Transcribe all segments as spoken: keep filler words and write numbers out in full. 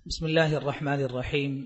بسم الله الرحمن الرحيم.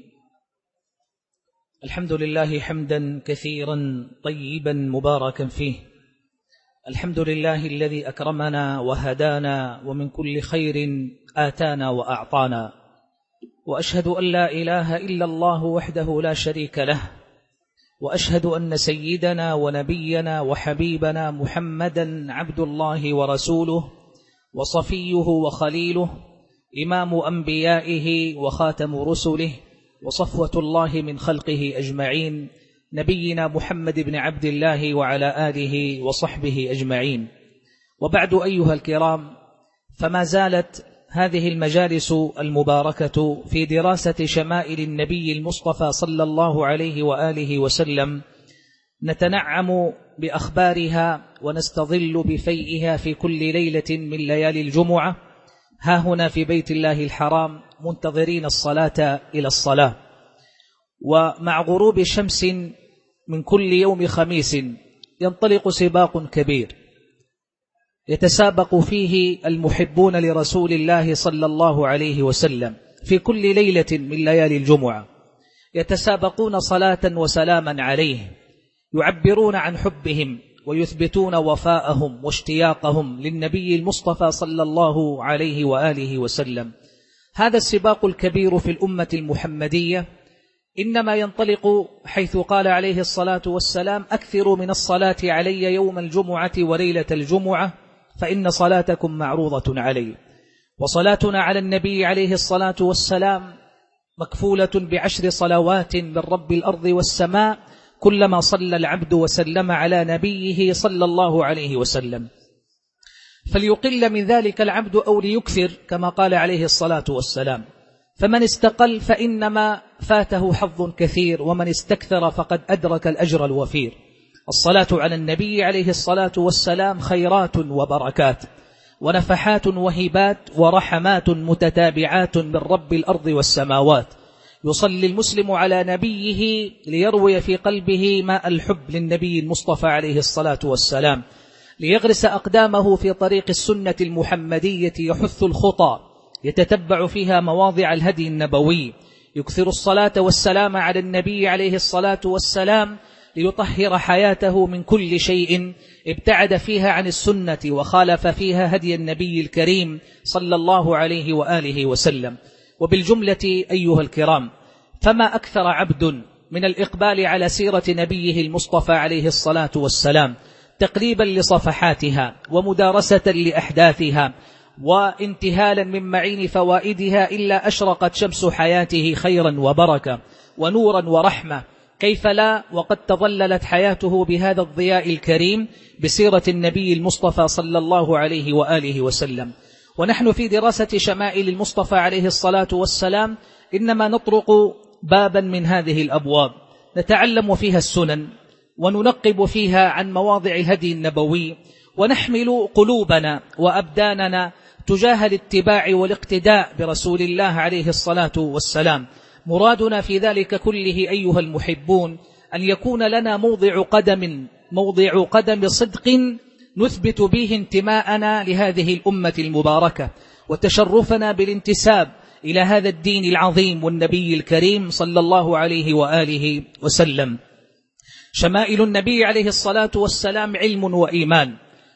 الحمد لله حمدا كثيرا طيبا مباركا فيه. الحمد لله الذي أكرمنا وهدانا ومن كل خير آتانا وأعطانا، وأشهد أن لا إله إلا الله وحده لا شريك له، وأشهد أن سيدنا ونبينا وحبيبنا محمدا عبد الله ورسوله وصفيه وخليله، إمام أنبيائه وخاتم رسله وصفوة الله من خلقه أجمعين، نبينا محمد بن عبد الله وعلى آله وصحبه أجمعين. وبعد أيها الكرام، فما زالت هذه المجالس المباركة في دراسة شمائل النبي المصطفى صلى الله عليه وآله وسلم نتنعم بأخبارها ونستظل بفيئها في كل ليلة من ليالي الجمعة ها هنا في بيت الله الحرام، منتظرين الصلاة إلى الصلاة. ومع غروب شمس من كل يوم خميس ينطلق سباق كبير يتسابق فيه المحبون لرسول الله صلى الله عليه وسلم في كل ليلة من ليالي الجمعة، يتسابقون صلاة وسلاما عليه، يعبرون عن حبهم ويثبتون وفاءهم واشتياقهم للنبي المصطفى صلى الله عليه وآله وسلم. هذا السباق الكبير في الأمة المحمدية إنما ينطلق حيث قال عليه الصلاة والسلام: أكثروا من الصلاة علي يوم الجمعة وليلة الجمعة فإن صلاتكم معروضة علي. وصلاتنا على النبي عليه الصلاة والسلام مكفولة بعشر صلوات من رب الأرض والسماء كلما صلى العبد وسلم على نبيه صلى الله عليه وسلم، فليقل من ذلك العبد أو ليكثر كما قال عليه الصلاة والسلام. فمن استقل فإنما فاته حظ كثير، ومن استكثر فقد أدرك الأجر الوفير. الصلاة على النبي عليه الصلاة والسلام خيرات وبركات ونفحات وهبات ورحمات متتابعات من رب الأرض والسماوات. يصلي المسلم على نبيه ليروي في قلبه ماء الحب للنبي المصطفى عليه الصلاة والسلام، ليغرس أقدامه في طريق السنة المحمدية، يحث الخطى، يتتبع فيها مواضع الهدي النبوي، يكثر الصلاة والسلام على النبي عليه الصلاة والسلام ليطهر حياته من كل شيء ابتعد فيها عن السنة وخالف فيها هدي النبي الكريم صلى الله عليه وآله وسلم. وبالجملة أيها الكرام، فما أكثر عبد من الإقبال على سيرة نبيه المصطفى عليه الصلاة والسلام تقريبا لصفحاتها ومدارسة لأحداثها وانتهالا من معين فوائدها إلا أشرقت شمس حياته خيرا وبركة ونورا ورحمة. كيف لا وقد تظللت حياته بهذا الضياء الكريم بسيرة النبي المصطفى صلى الله عليه وآله وسلم. ونحن في دراسة شمائل المصطفى عليه الصلاة والسلام إنما نطرق بابا من هذه الأبواب نتعلم فيها السنن وننقب فيها عن مواضع الهدي النبوي، ونحمل قلوبنا وأبداننا تجاه الاتباع والاقتداء برسول الله عليه الصلاة والسلام. مرادنا في ذلك كله أيها المحبون أن يكون لنا موضع قدم موضع قدم صدق نثبت به انتماءنا لهذه الأمة المباركة وتشرفنا بالانتساب إلى هذا الدين العظيم والنبي الكريم صلى الله عليه وآله وسلم. شمائل النبي عليه الصلاة والسلام علم وإيمان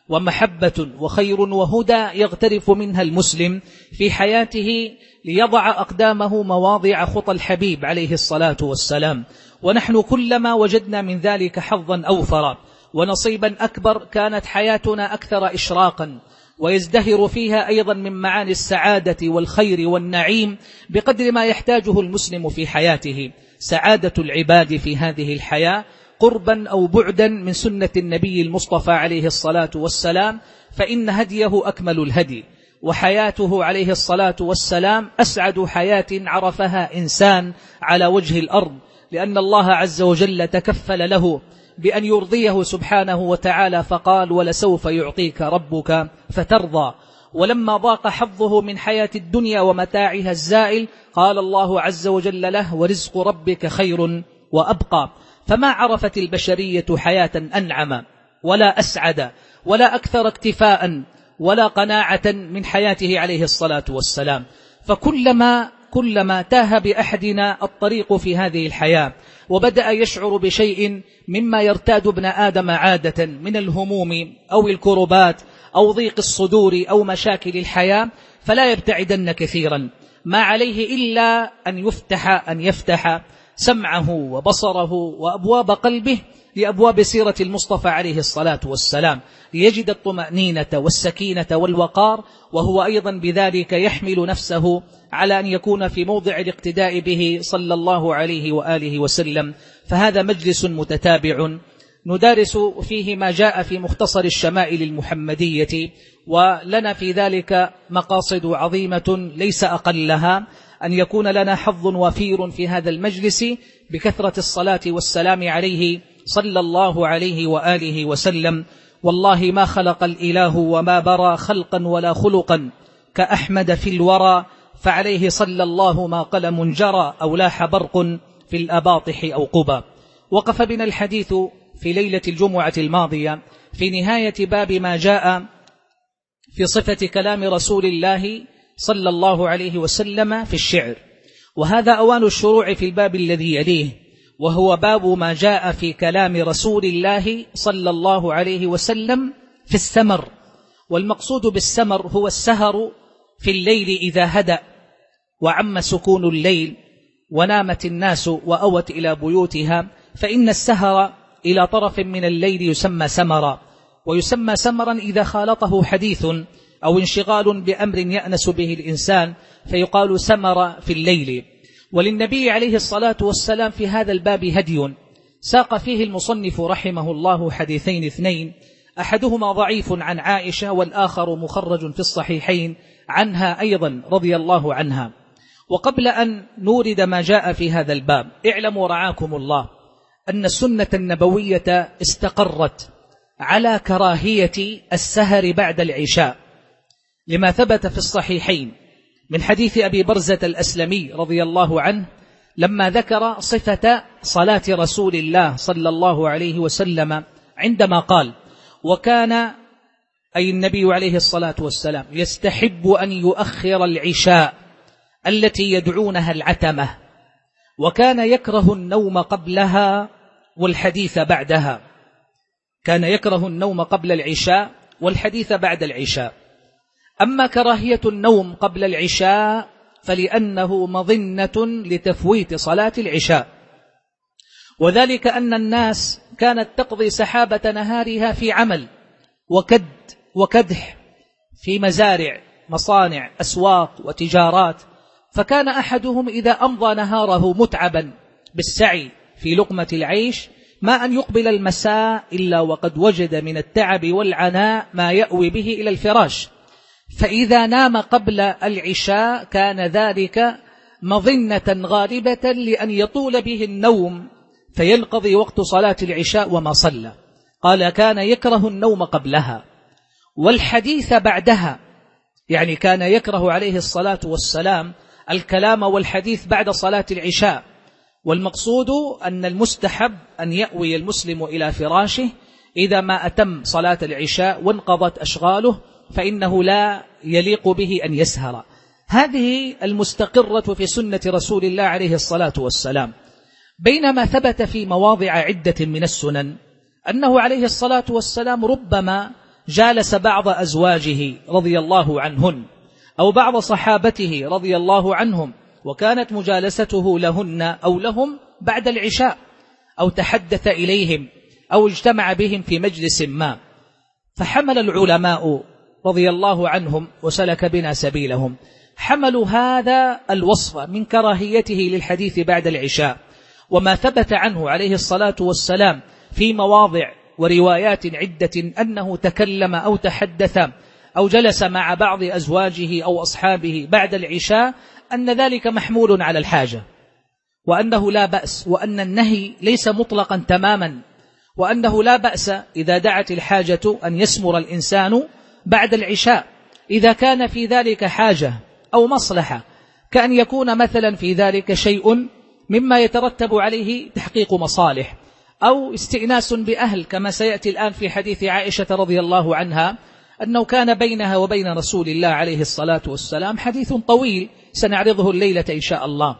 ومحبة وخير وهدى يغترف منها المسلم في حياته ليضع أقدامه مواضع خطى الحبيب عليه الصلاة والسلام. ونحن كلما وجدنا من ذلك حظا أوفر ونصيبا أكبر كانت حياتنا أكثر إشراقا ويزدهر فيها أيضا من معاني السعادة والخير والنعيم بقدر ما يحتاجه المسلم في حياته. سعادة العباد في هذه الحياة قربا أو بعدا من سنة النبي المصطفى عليه الصلاة والسلام، فإن هديه أكمل الهدي، وحياته عليه الصلاة والسلام أسعد حياة عرفها إنسان على وجه الأرض، لأن الله عز وجل تكفل له بأن يرضيه سبحانه وتعالى فقال: ولسوف يعطيك ربك فترضى. ولما ضاق حظه من حياة الدنيا ومتاعها الزائل قال الله عز وجل له: ورزق ربك خير وأبقى. فما عرفت البشرية حياة أنعم ولا أسعد ولا أكثر اكتفاء ولا قناعة من حياته عليه الصلاة والسلام. فكلما كلما تاه بأحدنا الطريق في هذه الحياة وبدأ يشعر بشيء مما يرتاد ابن آدم عادة من الهموم أو الكربات أو ضيق الصدور أو مشاكل الحياة، فلا يبتعدن كثيرا، ما عليه إلا أن يفتح أن يفتح سمعه وبصره وأبواب قلبه لأبواب سيرة المصطفى عليه الصلاة والسلام، ليجد الطمأنينة والسكينة والوقار، وهو أيضا بذلك يحمل نفسه على أن يكون في موضع الاقتداء به صلى الله عليه وآله وسلم. فهذا مجلس متتابع ندارس فيه ما جاء في مختصر الشمائل المحمدية، ولنا في ذلك مقاصد عظيمة ليس أقلها أن يكون لنا حظ وفير في هذا المجلس بكثرة الصلاة والسلام عليه صلى الله عليه وآله وسلم. والله ما خلق الإله وما برى خلقا ولا خلقا كأحمد في الورى، فعليه صلى الله ما قلم جرى أو لاح برق في الأباطح أو قبى. وقف بنا الحديث في ليلة الجمعة الماضية في نهاية باب ما جاء في صفة كلام رسول الله صلى الله عليه وسلم في الشعر، وهذا أوان الشروع في الباب الذي يليه، وهو باب ما جاء في كلام رسول الله صلى الله عليه وسلم في السمر. والمقصود بالسمر هو السهر في الليل إذا هدأ وعم سكون الليل ونامت الناس وأوت إلى بيوتها، فإن السهر إلى طرف من الليل يسمى سمرا، ويسمى سمرا إذا خالطه حديث أو انشغال بأمر يأنس به الإنسان فيقال سمر في الليل. وللنبي عليه الصلاة والسلام في هذا الباب هدي ساق فيه المصنف رحمه الله حديثين اثنين، أحدهما ضعيف عن عائشة والآخر مخرج في الصحيحين عنها أيضا رضي الله عنها. وقبل أن نورد ما جاء في هذا الباب، اعلموا رعاكم الله أن السنة النبوية استقرت على كراهية السهر بعد العشاء، لما ثبت في الصحيحين من حديث أبي برزة الأسلمي رضي الله عنه لما ذكر صفة صلاة رسول الله صلى الله عليه وسلم عندما قال: وكان أي النبي عليه الصلاة والسلام يستحب أن يؤخر العشاء التي يدعونها العتمة، وكان يكره النوم قبلها والحديث بعدها. كان يكره النوم قبل العشاء والحديث بعد العشاء. أما كراهية النوم قبل العشاء فلأنه مظنة لتفويت صلاة العشاء، وذلك أن الناس كانت تقضي سحابة نهارها في عمل وكد وكدح في مزارع مصانع أسواق وتجارات، فكان أحدهم إذا أمضى نهاره متعبا بالسعي في لقمة العيش ما أن يقبل المساء إلا وقد وجد من التعب والعناء ما يأوي به إلى الفراش، فإذا نام قبل العشاء كان ذلك مظنة غالبة لأن يطول به النوم فينقضي وقت صلاة العشاء وما صلى. قال: كان يكره النوم قبلها والحديث بعدها، يعني كان يكره عليه الصلاة والسلام الكلام والحديث بعد صلاة العشاء. والمقصود أن المستحب أن يأوي المسلم إلى فراشه إذا ما أتم صلاة العشاء وانقضت أشغاله، فإنه لا يليق به أن يسهر. هذه المستقرة في سنة رسول الله عليه الصلاة والسلام. بينما ثبت في مواضع عدة من السنن أنه عليه الصلاة والسلام ربما جالس بعض أزواجه رضي الله عنهن أو بعض صحابته رضي الله عنهم، وكانت مجالسته لهن أو لهم بعد العشاء، أو تحدث إليهم أو اجتمع بهم في مجلس ما، فحمل العلماء رضي الله عنهم وسلك بنا سبيلهم حملوا هذا الوصف من كراهيته للحديث بعد العشاء وما ثبت عنه عليه الصلاة والسلام في مواضع وروايات عدة أنه تكلم أو تحدث أو جلس مع بعض أزواجه أو أصحابه بعد العشاء، أن ذلك محمول على الحاجة، وأنه لا بأس، وأن النهي ليس مطلقا تماما، وأنه لا بأس إذا دعت الحاجة أن يسمر الإنسان بعد العشاء إذا كان في ذلك حاجة أو مصلحة، كأن يكون مثلا في ذلك شيء مما يترتب عليه تحقيق مصالح أو استئناس بأهل، كما سيأتي الآن في حديث عائشة رضي الله عنها أنه كان بينها وبين رسول الله عليه الصلاة والسلام حديث طويل سنعرضه الليلة إن شاء الله.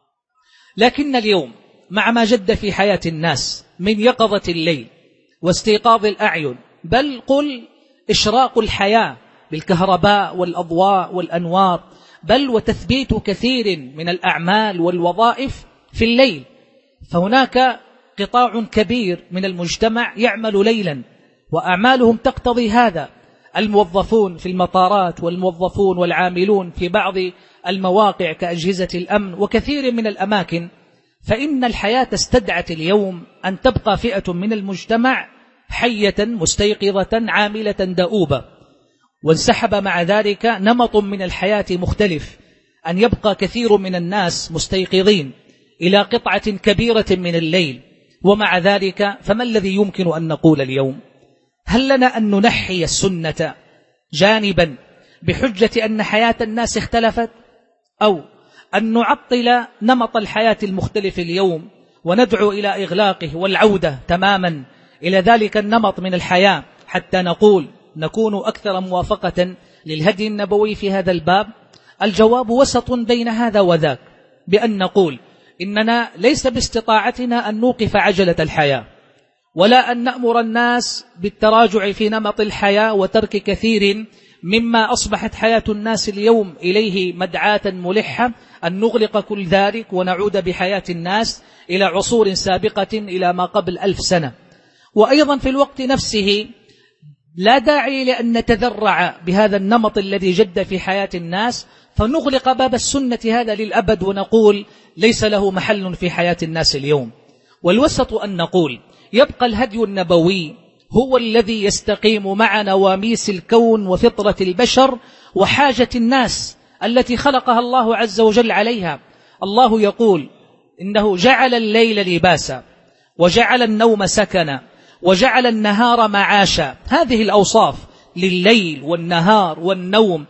لكن اليوم مع ما جد في حياة الناس من يقظة الليل واستيقاظ الأعين، بل قل إشراق الحياة بالكهرباء والأضواء والأنوار، بل وتثبيت كثير من الأعمال والوظائف في الليل، فهناك قطاع كبير من المجتمع يعمل ليلا وأعمالهم تقتضي هذا، الموظفون في المطارات والموظفون والعاملون في بعض المواقع كأجهزة الأمن وكثير من الأماكن. فإن الحياة استدعت اليوم أن تبقى فئة من المجتمع حية مستيقظة عاملة دؤوبة، وانسحب مع ذلك نمط من الحياة مختلف، أن يبقى كثير من الناس مستيقظين إلى قطعة كبيرة من الليل. ومع ذلك فما الذي يمكن أن نقول اليوم؟ هل لنا أن ننحي السنة جانبا بحجة أن حياة الناس اختلفت، أو أن نعطل نمط الحياة المختلف اليوم وندعو إلى إغلاقه والعودة تماما إلى ذلك النمط من الحياة حتى نقول نكون أكثر موافقة للهدي النبوي في هذا الباب؟ الجواب وسط بين هذا وذاك، بأن نقول إننا ليس باستطاعتنا أن نوقف عجلة الحياة، ولا أن نأمر الناس بالتراجع في نمط الحياة وترك كثير مما أصبحت حياة الناس اليوم إليه مدعاة ملحة، أن نغلق كل ذلك ونعود بحياة الناس إلى عصور سابقة إلى ما قبل ألف سنة. وأيضا في الوقت نفسه لا داعي لأن نتذرع بهذا النمط الذي جد في حياة الناس فنغلق باب السنة هذا للأبد ونقول ليس له محل في حياة الناس اليوم. والوسط أن نقول يبقى الهدي النبوي هو الذي يستقيم مع نواميس الكون وفطرة البشر وحاجة الناس التي خلقها الله عز وجل عليها. الله يقول إنه جعل الليل لباسا وجعل النوم سكنا وجعل النهار معاشا. هذه الأوصاف لليل والنهار والنوم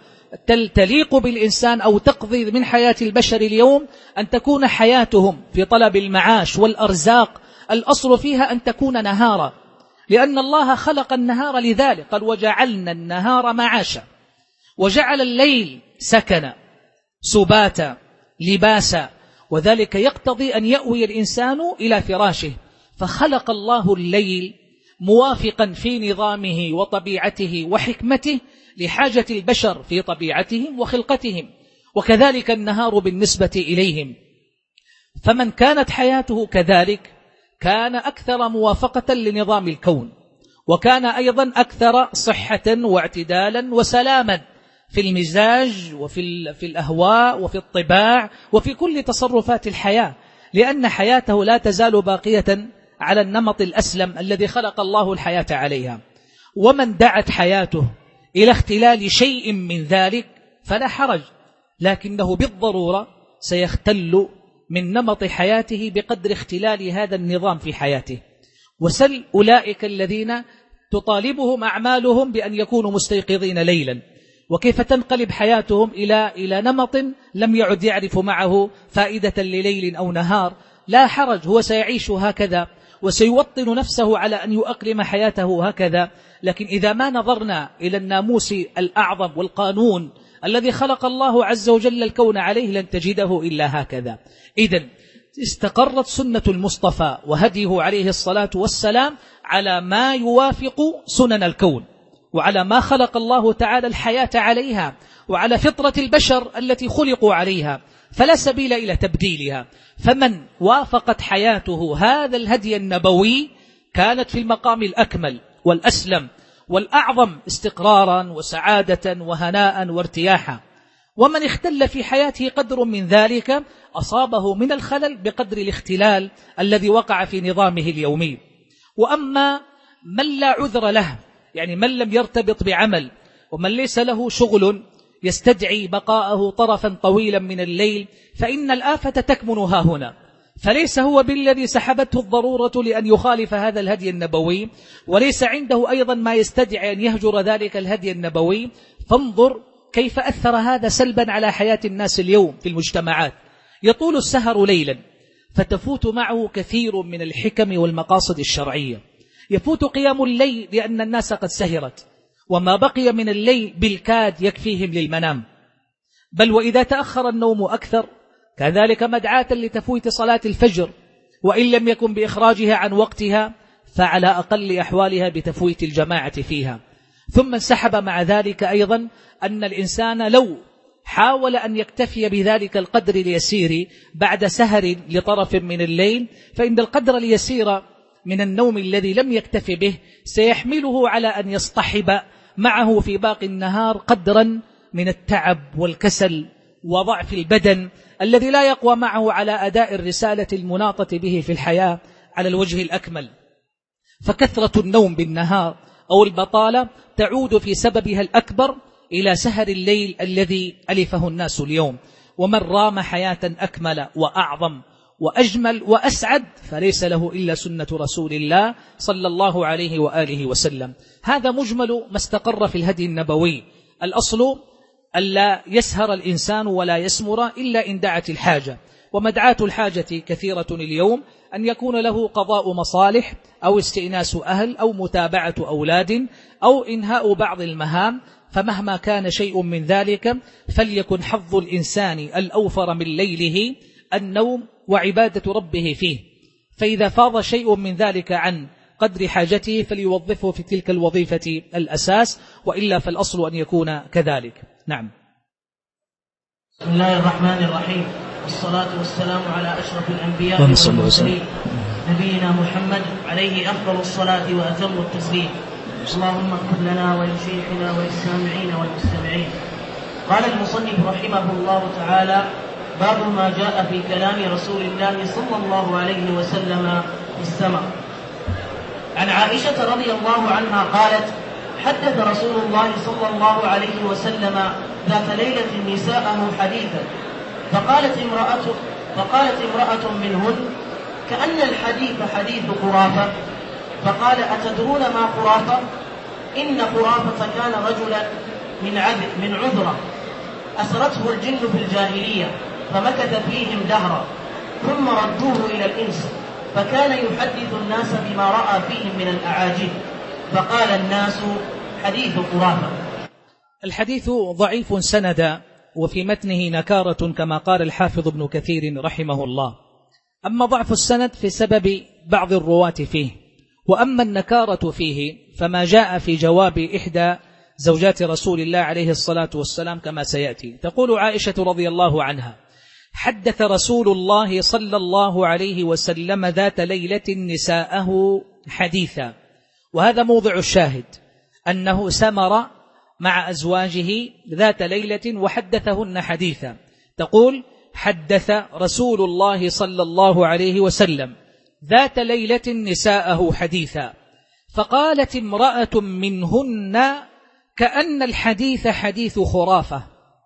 تليق بالإنسان أو تقضي من حياة البشر اليوم أن تكون حياتهم في طلب المعاش والأرزاق الأصل فيها أن تكون نهارا، لأن الله خلق النهار لذلك، قال وجعلنا النهار معاشا وجعل الليل سكنا سباتا لباسا، وذلك يقتضي أن يأوي الإنسان إلى فراشه. فخلق الله الليل موافقا في نظامه وطبيعته وحكمته لحاجة البشر في طبيعتهم وخلقتهم، وكذلك النهار بالنسبة إليهم. فمن كانت حياته كذلك كان أكثر موافقة لنظام الكون، وكان أيضا أكثر صحة واعتدالا وسلاما في المزاج وفي في الأهواء وفي الطباع وفي كل تصرفات الحياة، لأن حياته لا تزال باقية على النمط الأسلم الذي خلق الله الحياة عليها. ومن دعت حياته إلى اختلال شيء من ذلك فلا حرج، لكنه بالضرورة سيختل من نمط حياته بقدر اختلال هذا النظام في حياته. وسل أولئك الذين تطالبهم أعمالهم بأن يكونوا مستيقظين ليلا، وكيف تنقلب حياتهم إلى إلى نمط لم يعد يعرف معه فائدة لليل أو نهار. لا حرج، هو سيعيش هكذا وسيوطن نفسه على أن يؤقلم حياته هكذا. لكن إذا ما نظرنا إلى الناموس الأعظم والقانون الذي خلق الله عز وجل الكون عليه لن تجده إلا هكذا. إذن استقرت سنة المصطفى وهديه عليه الصلاة والسلام على ما يوافق سنن الكون، وعلى ما خلق الله تعالى الحياة عليها، وعلى فطرة البشر التي خلقوا عليها، فلا سبيل إلى تبديلها. فمن وافقت حياته هذا الهدي النبوي كانت في المقام الأكمل والأسلم والأعظم استقرارا وسعادة وهناء وارتياحا. ومن اختل في حياته قدر من ذلك أصابه من الخلل بقدر الاختلال الذي وقع في نظامه اليومي. وأما من لا عذر له، يعني من لم يرتبط بعمل ومن ليس له شغل يستدعي بقاءه طرفا طويلا من الليل، فإن الآفة تكمن ها هنا. فليس هو بالذي سحبته الضرورة لأن يخالف هذا الهدي النبوي، وليس عنده أيضا ما يستدعي أن يهجر ذلك الهدي النبوي. فانظر كيف أثر هذا سلبا على حياة الناس اليوم في المجتمعات. يطول السهر ليلا فتفوت معه كثير من الحكم والمقاصد الشرعية، يفوت قيام الليل لأن الناس قد سهرت، وما بقي من الليل بالكاد يكفيهم للمنام. بل وإذا تأخر النوم أكثر كذلك مدعاة لتفويت صلاة الفجر، وإن لم يكن بإخراجها عن وقتها فعلى أقل أحوالها بتفويت الجماعة فيها. ثم انسحب مع ذلك أيضا أن الإنسان لو حاول أن يكتفي بذلك القدر اليسير بعد سهر لطرف من الليل، فإن القدر اليسير من النوم الذي لم يكتفي به سيحمله على أن يصطحب معه في باقي النهار قدرا من التعب والكسل وضعف البدن الذي لا يقوى معه على أداء الرسالة المناطة به في الحياة على الوجه الأكمل. فكثرة النوم بالنهار أو البطالة تعود في سببها الأكبر إلى سهر الليل الذي ألفه الناس اليوم. ومن رام حياة أكمل وأعظم وأجمل وأسعد فليس له إلا سنة رسول الله صلى الله عليه وآله وسلم. هذا مجمل ما استقر في الهدي النبوي. الأصل ألا يسهر الإنسان ولا يسمر إلا إن دعت الحاجة، ومدعاة الحاجة كثيرة اليوم، أن يكون له قضاء مصالح أو استئناس أهل أو متابعة أولاد أو إنهاء بعض المهام. فمهما كان شيء من ذلك فليكن حظ الإنسان الأوفر من ليله النوم وعبادة ربه فيه، فإذا فاض شيء من ذلك عن قدر حاجته فليوظفه في تلك الوظيفة الأساس، وإلا فالأصل أن يكون كذلك. نعم. بسم الله الرحمن الرحيم، والصلاة والسلام على أشرف الأنبياء والمرسلين نبينا محمد عليه أفضل الصلاة وأتم التسليم. اللهم اغفر لنا ولشيخنا وللسامعين والمستمعين. قال المصنف رحمه الله تعالى: باب ما جاء في كلام رسول الله صلى الله عليه وسلم في السمع. عن عائشة رضي الله عنها قالت: حدث رسول الله صلى الله عليه وسلم ذات ليلة نساءه حديثا، فقالت امرأة, فقالت امرأة منهن: كأن الحديث حديث خرافة. فقال: أتدرون ما خرافة؟ إن خرافة كان رجلا من, من عذرة أسرته الجن في الجاهلية فمكث فيهم دهرا، ثم ردوه إلى الإنس، فكان يحدث الناس بما رأى فيهم من الأعاجيب، فقال الناس: حديث خرافة. الحديث ضعيف سندا، وفي متنه نكارة كما قال الحافظ ابن كثير رحمه الله. أما ضعف السند في سبب بعض الرواة فيه، وأما النكارة فيه فما جاء في جواب إحدى زوجات رسول الله عليه الصلاة والسلام كما سيأتي. تقول عائشة رضي الله عنها: حدث رسول الله صلى الله عليه وسلم ذات ليلة نساءه حديثا. وهذا موضع الشاهد، أنه سمر مع أزواجه ذات ليلة وحدثهن حديثا. تقول: حدث رسول الله صلى الله عليه وسلم ذات ليلة نساءه حديثا، فقالت امرأة منهن: كأن الحديث حديث خرافة.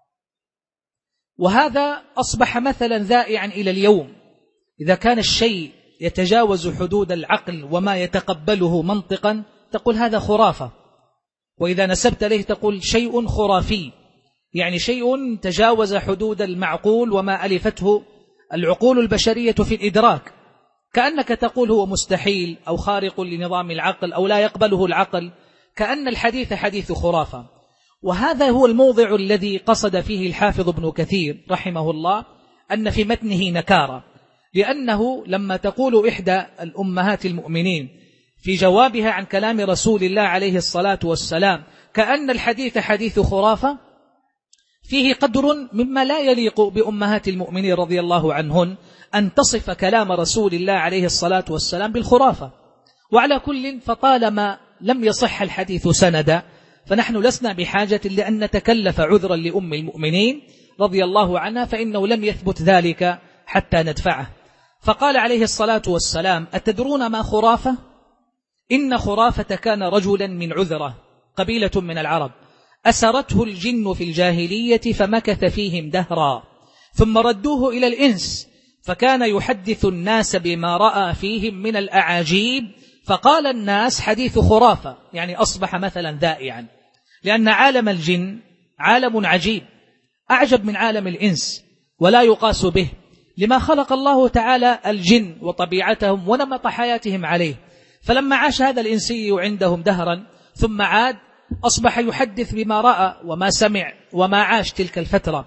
وهذا أصبح مثلا ذائعا إلى اليوم. إذا كان الشيء يتجاوز حدود العقل وما يتقبله منطقا تقول هذا خرافة، وإذا نسبت له تقول شيء خرافي، يعني شيء تجاوز حدود المعقول وما ألفته العقول البشرية في الإدراك، كأنك تقول هو مستحيل أو خارق لنظام العقل أو لا يقبله العقل، كأن الحديث حديث خرافة. وهذا هو الموضع الذي قصد فيه الحافظ ابن كثير رحمه الله أن في متنه نكارة، لأنه لما تقول إحدى الأمهات المؤمنين في جوابها عن كلام رسول الله عليه الصلاة والسلام كأن الحديث حديث خرافة، فيه قدر مما لا يليق بأمهات المؤمنين رضي الله عنهن أن تصف كلام رسول الله عليه الصلاة والسلام بالخرافة. وعلى كل، فطالما لم يصح الحديث سندا فنحن لسنا بحاجة لأن نتكلف عذرا لأم المؤمنين رضي الله عنها، فإنه لم يثبت ذلك حتى ندفعه. فقال عليه الصلاة والسلام: أتدرون ما خرافة؟ إن خرافة كان رجلا من عذرة، قبيلة من العرب، أسرته الجن في الجاهلية فمكث فيهم دهرا، ثم ردوه إلى الإنس، فكان يحدث الناس بما رأى فيهم من الأعاجيب، فقال الناس: حديث خرافة، يعني أصبح مثلا ذائعا. لأن عالم الجن عالم عجيب، أعجب من عالم الإنس ولا يقاس به، لما خلق الله تعالى الجن وطبيعتهم ونمط حياتهم عليه. فلما عاش هذا الإنسي عندهم دهرا ثم عاد، أصبح يحدث بما رأى وما سمع وما عاش تلك الفترة.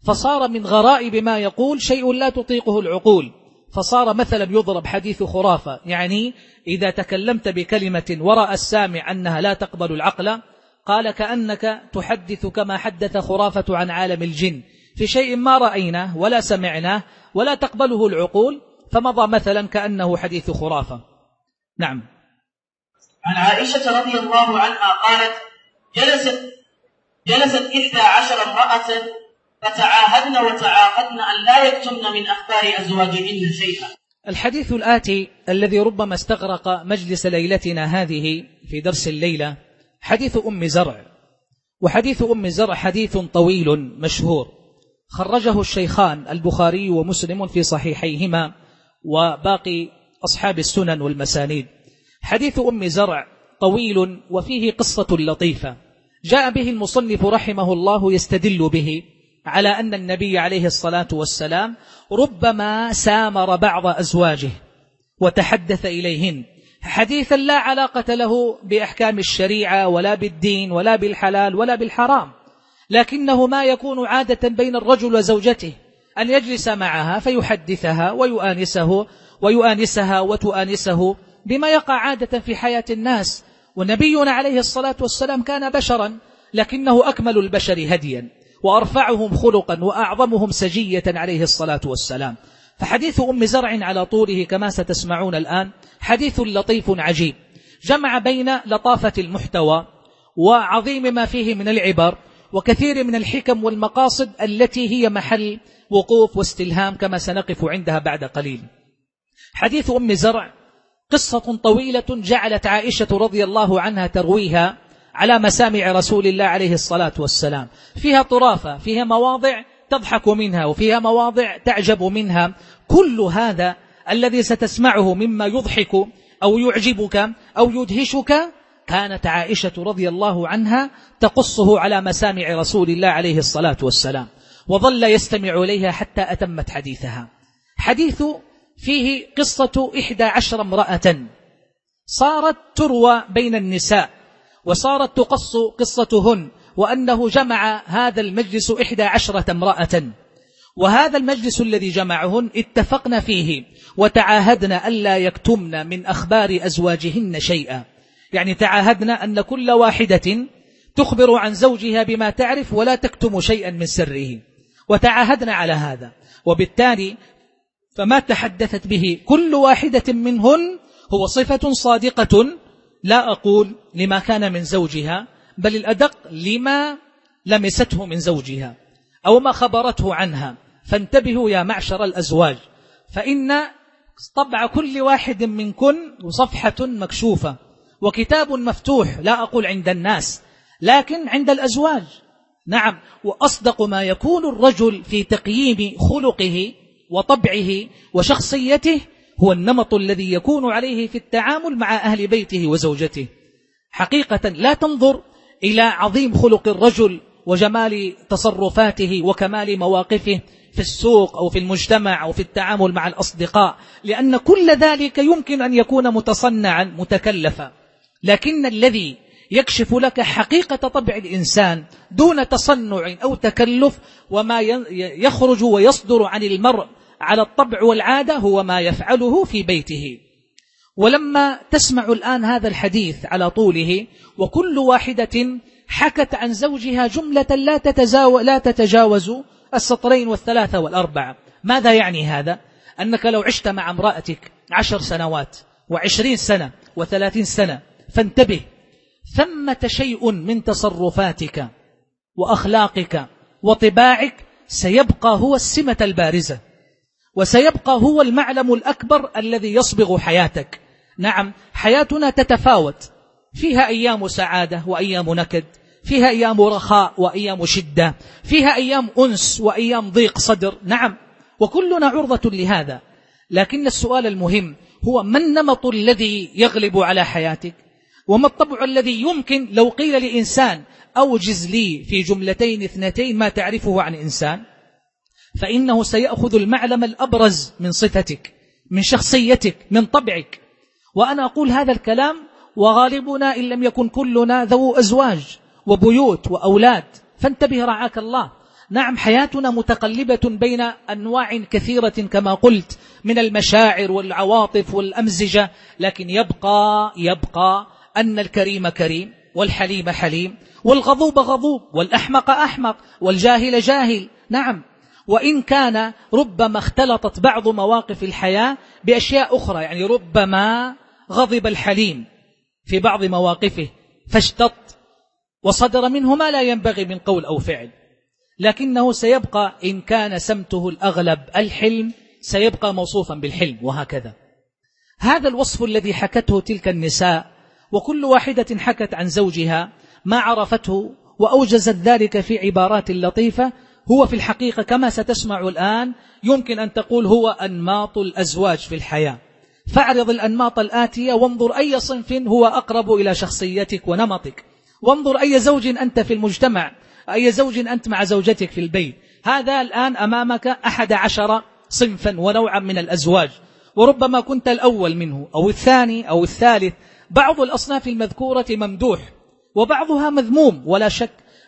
فصار من غرائب ما يقول شيء لا تطيقه العقول، فصار مثلا يضرب حديث خرافة، يعني إذا تكلمت بكلمة ورأى السامع أنها لا تقبل العقل قال كأنك تحدث كما حدث خرافة عن عالم الجن في شيء ما رأيناه ولا سمعناه ولا تقبله العقول، فمضى مثلا كأنه حديث خرافة. نعم. عن عائشة رضي الله عنها قالت جلست جلست إحدى عشر امرأة فتعاهدن وتعاقدن أن لا يكتمن من أخبار أزواجهن شيئا. الحديث الآتي الذي ربما استغرق مجلس ليلتنا هذه في درس الليلة حديث أم زرع. وحديث أم زرع حديث طويل مشهور خرجه الشيخان البخاري ومسلم في صحيحيهما وباقي أصحاب السنن والمسانيد. حديث أم زرع طويل وفيه قصة لطيفة جاء به المصنف رحمه الله يستدل به على أن النبي عليه الصلاة والسلام ربما سامر بعض أزواجه وتحدث إليهن حديثا لا علاقة له بأحكام الشريعة ولا بالدين ولا بالحلال ولا بالحرام، لكنه ما يكون عادة بين الرجل وزوجته أن يجلس معها فيحدثها ويؤانسه ويؤانسها وتؤانسه بما يقع عادة في حياة الناس. ونبينا عليه الصلاة والسلام كان بشرا لكنه أكمل البشر هديا وأرفعهم خلقا وأعظمهم سجية عليه الصلاة والسلام. فحديث أم زرع على طوله كما ستسمعون الآن حديث لطيف عجيب جمع بين لطافة المحتوى وعظيم ما فيه من العبر وكثير من الحكم والمقاصد التي هي محل وقوف واستلهام كما سنقف عندها بعد قليل. حديث أم زرع قصة طويلة جعلت عائشة رضي الله عنها ترويها على مسامع رسول الله عليه الصلاة والسلام، فيها طرافة، فيها مواضع تضحك منها وفيها مواضع تعجب منها. كل هذا الذي ستسمعه مما يضحك أو يعجبك أو يدهشك كانت عائشة رضي الله عنها تقصه على مسامع رسول الله عليه الصلاة والسلام، وظل يستمع إليها حتى أتمت حديثها. حديث فيه قصة إحدى عشر امرأة صارت تروى بين النساء وصارت تقص قصتهن، وأنه جمع هذا المجلس إحدى عشرة امرأة، وهذا المجلس الذي جمعهن اتفقن فيه وتعاهدن ألا يكتمن من أخبار أزواجهن شيئا، يعني تعاهدن أن كل واحدة تخبر عن زوجها بما تعرف ولا تكتم شيئا من سره، وتعاهدن على هذا. وبالتالي فما تحدثت به كل واحدة منهن هو صفة صادقة، لا أقول لما كان من زوجها بل الأدق لما لمسته من زوجها أو ما خبرته عنها. فانتبهوا يا معشر الأزواج، فإن طبع كل واحد منكن صفحة مكشوفة وكتاب مفتوح، لا أقول عند الناس لكن عند الأزواج. نعم، وأصدق ما يكون الرجل في تقييم خلقه وطبعه وشخصيته هو النمط الذي يكون عليه في التعامل مع أهل بيته وزوجته. حقيقة لا تنظر إلى عظيم خلق الرجل وجمال تصرفاته وكمال مواقفه في السوق أو في المجتمع أو في التعامل مع الأصدقاء، لأن كل ذلك يمكن أن يكون متصنعا متكلفا، لكن الذي يكشف لك حقيقة طبع الإنسان دون تصنع أو تكلف وما يخرج ويصدر عن المرء على الطبع والعادة هو ما يفعله في بيته. ولما تسمع الآن هذا الحديث على طوله وكل واحدة حكت عن زوجها جملة لا تتجاوز, لا تتجاوز السطرين والثلاثة والأربعة، ماذا يعني هذا؟ أنك لو عشت مع امرأتك عشر سنوات وعشرين سنة وثلاثين سنة فانتبه، ثمة شيء من تصرفاتك وأخلاقك وطباعك سيبقى هو السمة البارزة وسيبقى هو المعلم الأكبر الذي يصبغ حياتك. نعم، حياتنا تتفاوت، فيها أيام سعادة وأيام نكد، فيها أيام رخاء وأيام شدة، فيها أيام أنس وأيام ضيق صدر. نعم، وكلنا عرضة لهذا، لكن السؤال المهم هو ما النمط الذي يغلب على حياتك؟ وما الطبع الذي يمكن لو قيل لإنسان أوجز لي في جملتين اثنتين ما تعرفه عن إنسان، فإنه سيأخذ المعلم الأبرز من صفتك، من شخصيتك، من طبعك. وأنا أقول هذا الكلام وغالبنا إن لم يكن كلنا ذو أزواج وبيوت وأولاد، فانتبه رعاك الله. نعم حياتنا متقلبة بين أنواع كثيرة كما قلت من المشاعر والعواطف والأمزجة، لكن يبقى يبقى أن الكريم كريم والحليم حليم والغضوب غضوب والأحمق أحمق والجاهل جاهل. نعم، وإن كان ربما اختلطت بعض مواقف الحياة بأشياء أخرى، يعني ربما غضب الحليم في بعض مواقفه فاشتط وصدر منه ما لا ينبغي من قول أو فعل، لكنه سيبقى إن كان سمته الأغلب الحلم سيبقى موصوفا بالحلم. وهكذا هذا الوصف الذي حكته تلك النساء، وكل واحدة حكت عن زوجها ما عرفته وأوجزت ذلك في عبارات لطيفة، هو في الحقيقة كما ستسمع الآن يمكن أن تقول هو أنماط الأزواج في الحياة. فاعرض الأنماط الآتية وانظر أي صنف هو أقرب إلى شخصيتك ونمطك، وانظر أي زوج أنت في المجتمع، أي زوج أنت مع زوجتك في البيت. هذا الآن أمامك أحد عشر صنفا ونوعا من الأزواج، وربما كنت الأول منه أو الثاني أو الثالث. بعض الأصناف المذكورة ممدوح وبعضها مذموم ولا شك،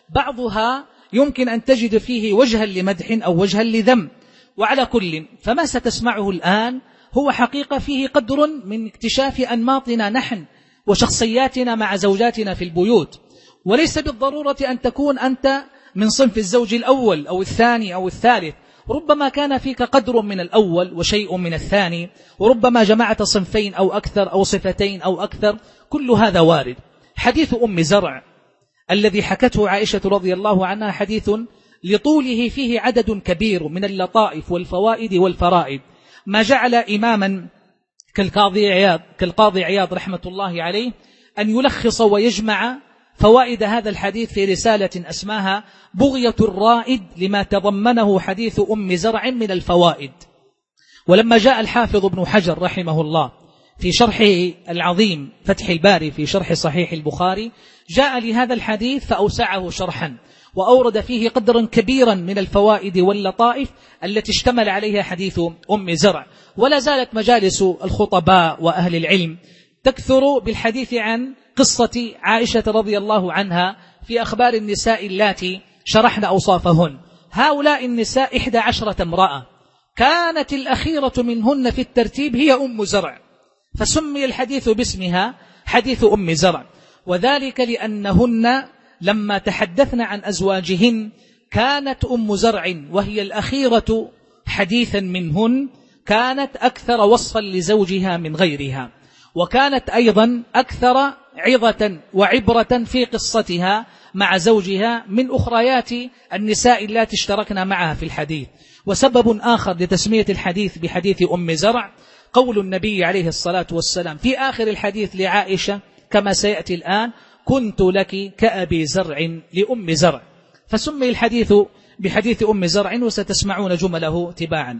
بعضها يمكن أن تجد فيه وجها لمدح أو وجها لذم. وعلى كل فما ستسمعه الآن هو حقيقة فيه قدر من اكتشاف أنماطنا نحن وشخصياتنا مع زوجاتنا في البيوت، وليس بالضرورة أن تكون أنت من صنف الزوج الأول أو الثاني أو الثالث، ربما كان فيك قدر من الأول وشيء من الثاني، وربما جمعت صنفين أو أكثر أو صفتين أو أكثر، كل هذا وارد. حديث أم زرع الذي حكته عائشة رضي الله عنها حديث لطوله فيه عدد كبير من اللطائف والفوائد والفرائد، ما جعل إماما كالقاضي عياض, كالقاضي عياض رحمة الله عليه أن يلخص ويجمع فوائد هذا الحديث في رسالة أسماها بغية الرائد لما تضمنه حديث أم زرع من الفوائد. ولما جاء الحافظ ابن حجر رحمه الله في شرحه العظيم فتح الباري في شرح صحيح البخاري، جاء لهذا الحديث فأوسعه شرحا وأورد فيه قدرا كبيرا من الفوائد واللطائف التي اشتمل عليها حديث أم زرع. ولا زالت مجالس الخطباء وأهل العلم تكثر بالحديث عن قصة عائشة رضي الله عنها في أخبار النساء اللاتي شرحن أوصافهن. هؤلاء النساء إحدى عشرة امرأة، كانت الأخيرة منهن في الترتيب هي أم زرع، فسمي الحديث باسمها حديث أم زرع، وذلك لأنهن لما تحدثن عن أزواجهن كانت أم زرع وهي الأخيرة حديثا منهن كانت أكثر وصفا لزوجها من غيرها، وكانت أيضا أكثر عظة وعبرة في قصتها مع زوجها من أخريات النساء اللاتي اشتركنا معها في الحديث. وسبب آخر لتسمية الحديث بحديث أم زرع قول النبي عليه الصلاة والسلام في آخر الحديث لعائشة كما سيأتي الآن: كنت لك كأبي زرع لأم زرع، فسمي الحديث بحديث أم زرع، وستسمعون جمله تباعا.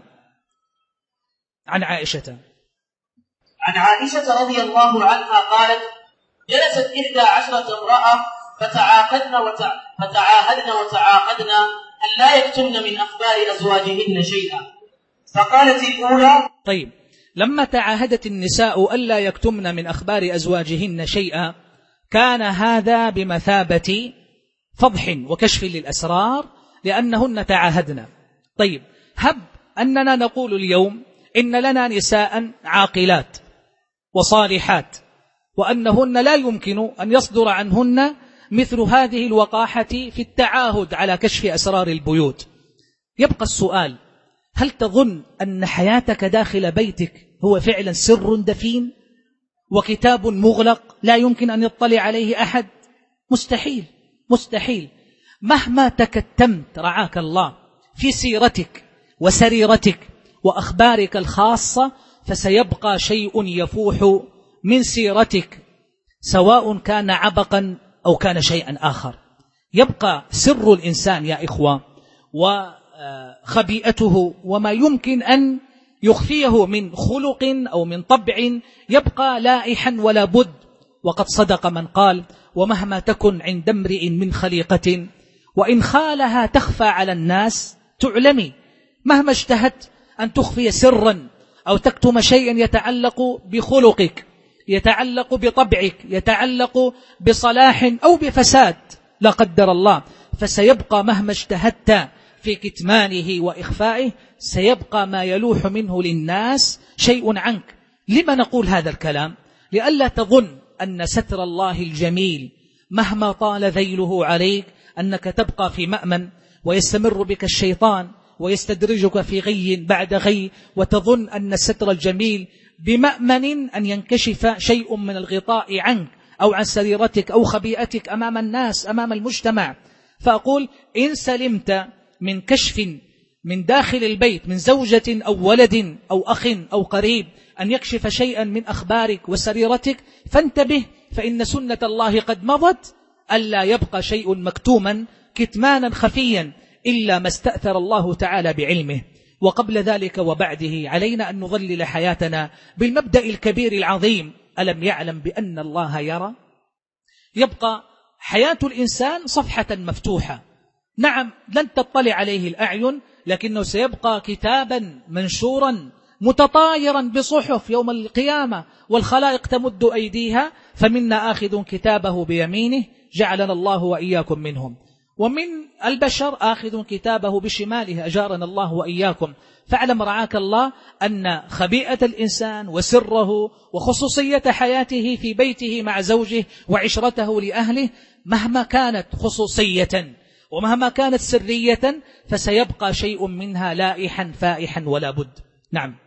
عن عائشة عن عائشة رضي الله عنها قالت: جلست إحدى عشرة امرأة فتعاقدن وتع... فتعاهدن وتعاقدن أن لا يكتمن من أخبار أزواجهن شيئا، فقالت الأولى. طيب، لما تعاهدت النساء ألا يكتمن من أخبار أزواجهن شيئا كان هذا بمثابة فضح وكشف للأسرار لأنهن تعاهدن. طيب، هب أننا نقول اليوم إن لنا نساء عاقلات وصالحات وأنهن لا يمكن أن يصدر عنهن مثل هذه الوقاحة في التعاهد على كشف أسرار البيوت. يبقى السؤال: هل تظن أن حياتك داخل بيتك هو فعلا سر دفين وكتاب مغلق لا يمكن أن يطلع عليه أحد؟ مستحيل مستحيل. مهما تكتمت رعاك الله في سيرتك وسريرتك وأخبارك الخاصة فسيبقى شيء يفوح من سيرتك، سواء كان عبقا أو كان شيئا آخر. يبقى سر الإنسان يا إخوة وخبيئته وما يمكن أن يخفيه من خلق أو من طبع يبقى لائحا ولا بد. وقد صدق من قال: ومهما تكن عند امرئ من خليقة وإن خالها تخفى على الناس تعلمي. مهما اجتهدت أن تخفي سرا أو تكتم شيئا يتعلق بخلقك، يتعلق بطبعك، يتعلق بصلاح أو بفساد لا قدر الله، فسيبقى مهما اجتهدت في كتمانه وإخفائه سيبقى ما يلوح منه للناس شيء عنك. لما نقول هذا الكلام؟ لئلا تظن أن ستر الله الجميل مهما طال ذيله عليك أنك تبقى في مأمن ويستمر بك الشيطان ويستدرجك في غي بعد غي، وتظن أن الستر الجميل بمأمن أن ينكشف شيء من الغطاء عنك أو عن سريرتك أو خبيئتك أمام الناس أمام المجتمع. فأقول إن سلمت من كشف من داخل البيت من زوجة أو ولد أو أخ أو قريب أن يكشف شيئا من أخبارك وسريرتك فانتبه، فإن سنة الله قد مضت ألا يبقى شيء مكتوما كتمانا خفيا إلا ما استأثر الله تعالى بعلمه. وقبل ذلك وبعده علينا أن نظلل حياتنا بالمبدأ الكبير العظيم: ألم يعلم بأن الله يرى؟ يبقى حياة الإنسان صفحة مفتوحة، نعم لن تطلع عليه الأعين، لكنه سيبقى كتابا منشورا متطايرا بصحف يوم القيامة، والخلائق تمد أيديها فمنا آخذ كتابه بيمينه جعلنا الله وإياكم منهم، ومن البشر آخذ كتابه بشماله أجارنا الله وإياكم. فاعلم رعاك الله أن خبيئة الإنسان وسره وخصوصية حياته في بيته مع زوجه وعشرته لأهله مهما كانت خصوصية ومهما كانت سرية فسيبقى شيء منها لائحا فائحا ولا بد. نعم.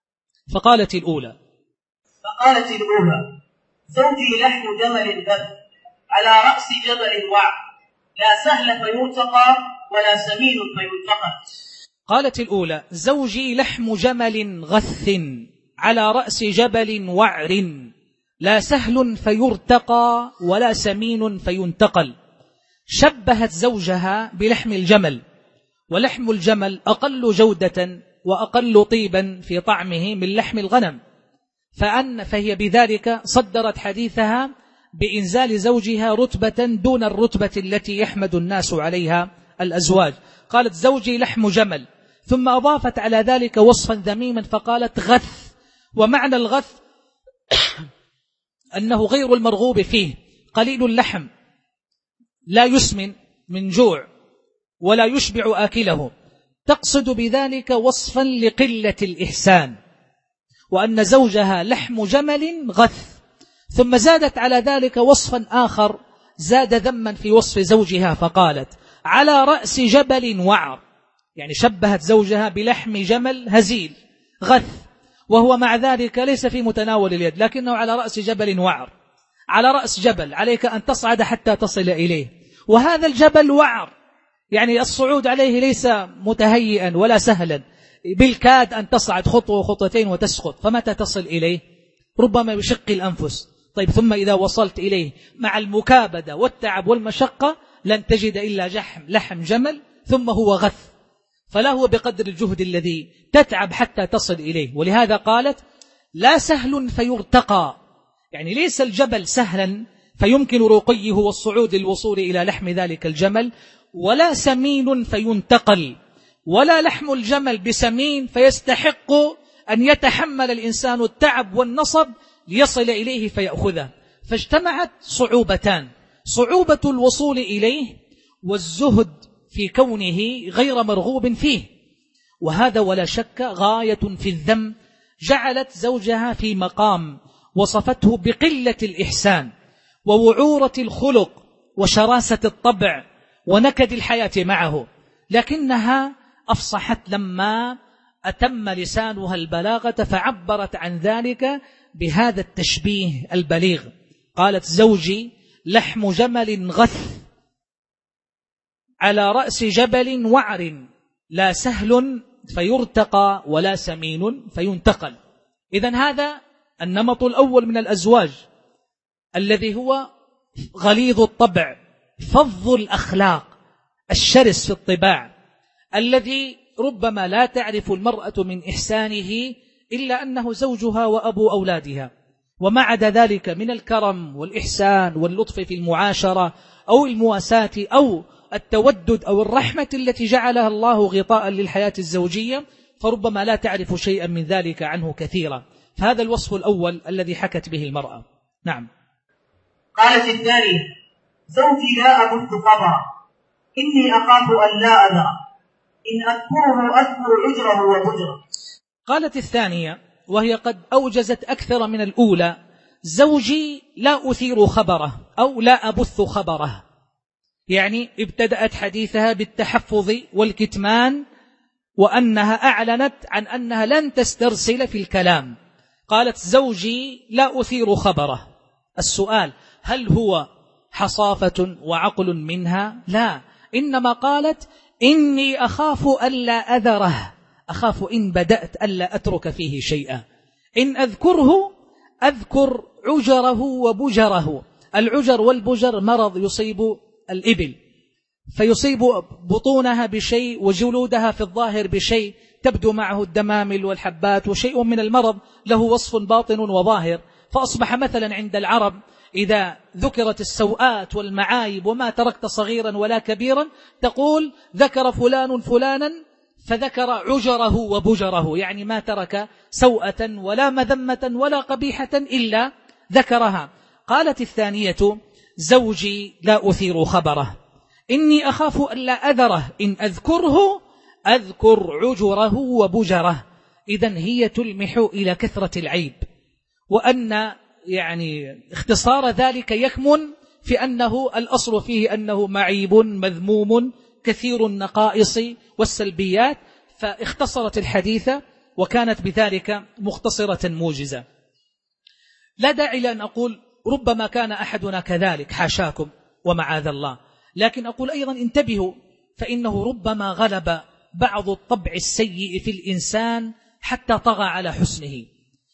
فقالت الأولى فقالت الأولى: زوجي لحم جمل غث على رأس جبل وعر، لا سهل فيرتقى ولا سمين فينتقل. قالت الأولى: زوجي لحم جمل غث على رأس جبل وعر، لا سهل فيرتقى ولا سمين فينتقل. شبهت زوجها بلحم الجمل، ولحم الجمل أقل جودة وأقل طيبا في طعمه من لحم الغنم، فأن فهي بذلك صدرت حديثها بإنزال زوجها رتبة دون الرتبة التي يحمد الناس عليها الأزواج. قالت: زوجي لحم جمل، ثم أضافت على ذلك وصفا ذميما فقالت: غث. ومعنى الغث أنه غير المرغوب فيه، قليل اللحم، لا يسمن من جوع ولا يشبع آكله. تقصد بذلك وصفا لقلة الإحسان، وأن زوجها لحم جمل غث. ثم زادت على ذلك وصفا آخر زاد ذما في وصف زوجها فقالت: على رأس جبل وعر، يعني شبهت زوجها بلحم جمل هزيل غث، وهو مع ذلك ليس في متناول اليد لكنه على رأس جبل وعر. على رأس جبل عليك أن تصعد حتى تصل إليه، وهذا الجبل وعر، يعني الصعود عليه ليس متهيئا ولا سهلا، بالكاد أن تصعد خطوة وخطوتين وتسقط، فمتى تصل إليه؟ ربما بشق الأنفس. طيب ثم إذا وصلت إليه مع المكابدة والتعب والمشقة لن تجد إلا جحم لحم جمل، ثم هو غث، فلا هو بقدر الجهد الذي تتعب حتى تصل إليه. ولهذا قالت: لا سهل فيرتقى، يعني ليس الجبل سهلا فيمكن رقيه والصعود للوصول إلى لحم ذلك الجمل، ولا سمين فينتقل، ولا لحم الجمل بسمين فيستحق أن يتحمل الإنسان التعب والنصب ليصل إليه فيأخذه. فاجتمعت صعوبتان: صعوبة الوصول إليه، والزهد في كونه غير مرغوب فيه. وهذا ولا شك غاية في الذم جعلت زوجها في مقام وصفته بقلة الإحسان ووعورة الخلق وشراسة الطبع ونكد الحياة معه، لكنها أفصحت لما أتم لسانها البلاغة فعبرت عن ذلك بهذا التشبيه البليغ. قالت: زوجي لحم جمل غث على رأس جبل وعر، لا سهل فيرتقى ولا سمين فينتقل. إذن هذا النمط الأول من الأزواج الذي هو غليظ الطبع فظ الأخلاق الشرس في الطباع، الذي ربما لا تعرف المرأة من إحسانه إلا أنه زوجها وأبو أولادها، وما عدا ذلك من الكرم والإحسان واللطف في المعاشرة أو المواساة أو التودد أو الرحمة التي جعلها الله غطاء للحياة الزوجية، فربما لا تعرف شيئا من ذلك عنه كثيرا. فهذا الوصف الأول الذي حكت به المرأة. نعم. قالت الثانية: زوجي لا أبث خبرا، إني أخاف أن لا أذى، إن أذكره أذكر أجره وبجره. قالت الثانية وهي قد أوجزت أكثر من الأولى: زوجي لا أثير خبره أو لا أبث خبره. يعني ابتدأت حديثها بالتحفظ والكتمان، وأنها أعلنت عن أنها لن تسترسل في الكلام. قالت: زوجي لا أثير خبره. السؤال: هل هو حصافة وعقل منها؟ لا، إنما قالت: إني أخاف ألا أذره، أخاف إن بدأت ألا أترك فيه شيئا. إن أذكره أذكر عجره وبجره. العجر والبجر مرض يصيب الإبل، فيصيب بطونها بشيء وجلودها في الظاهر بشيء، تبدو معه الدمامل والحبات، وشيء من المرض له وصف باطن وظاهر. فأصبح مثلا عند العرب إذا ذكرت السوءات والمعايب وما تركت صغيرا ولا كبيرا، تقول: ذكر فلان فلانا فذكر عجره وبجره، يعني ما ترك سوءة ولا مذمة ولا قبيحة إلا ذكرها. قالت الثانية: زوجي لا أثير خبره، إني أخاف ألا أذره، إن أذكره أذكر عجره وبجره. إذن هي تلمح إلى كثرة العيب، وأن يعني اختصار ذلك يكمن في أنه الأصل فيه أنه معيب مذموم كثير النقائص والسلبيات، فاختصرت الحديث وكانت بذلك مختصرة موجزة. لا داعي لأن أقول ربما كان أحدنا كذلك، حاشاكم ومعاذ الله، لكن أقول أيضا انتبهوا، فإنه ربما غلب بعض الطبع السيء في الإنسان حتى طغى على حسنه،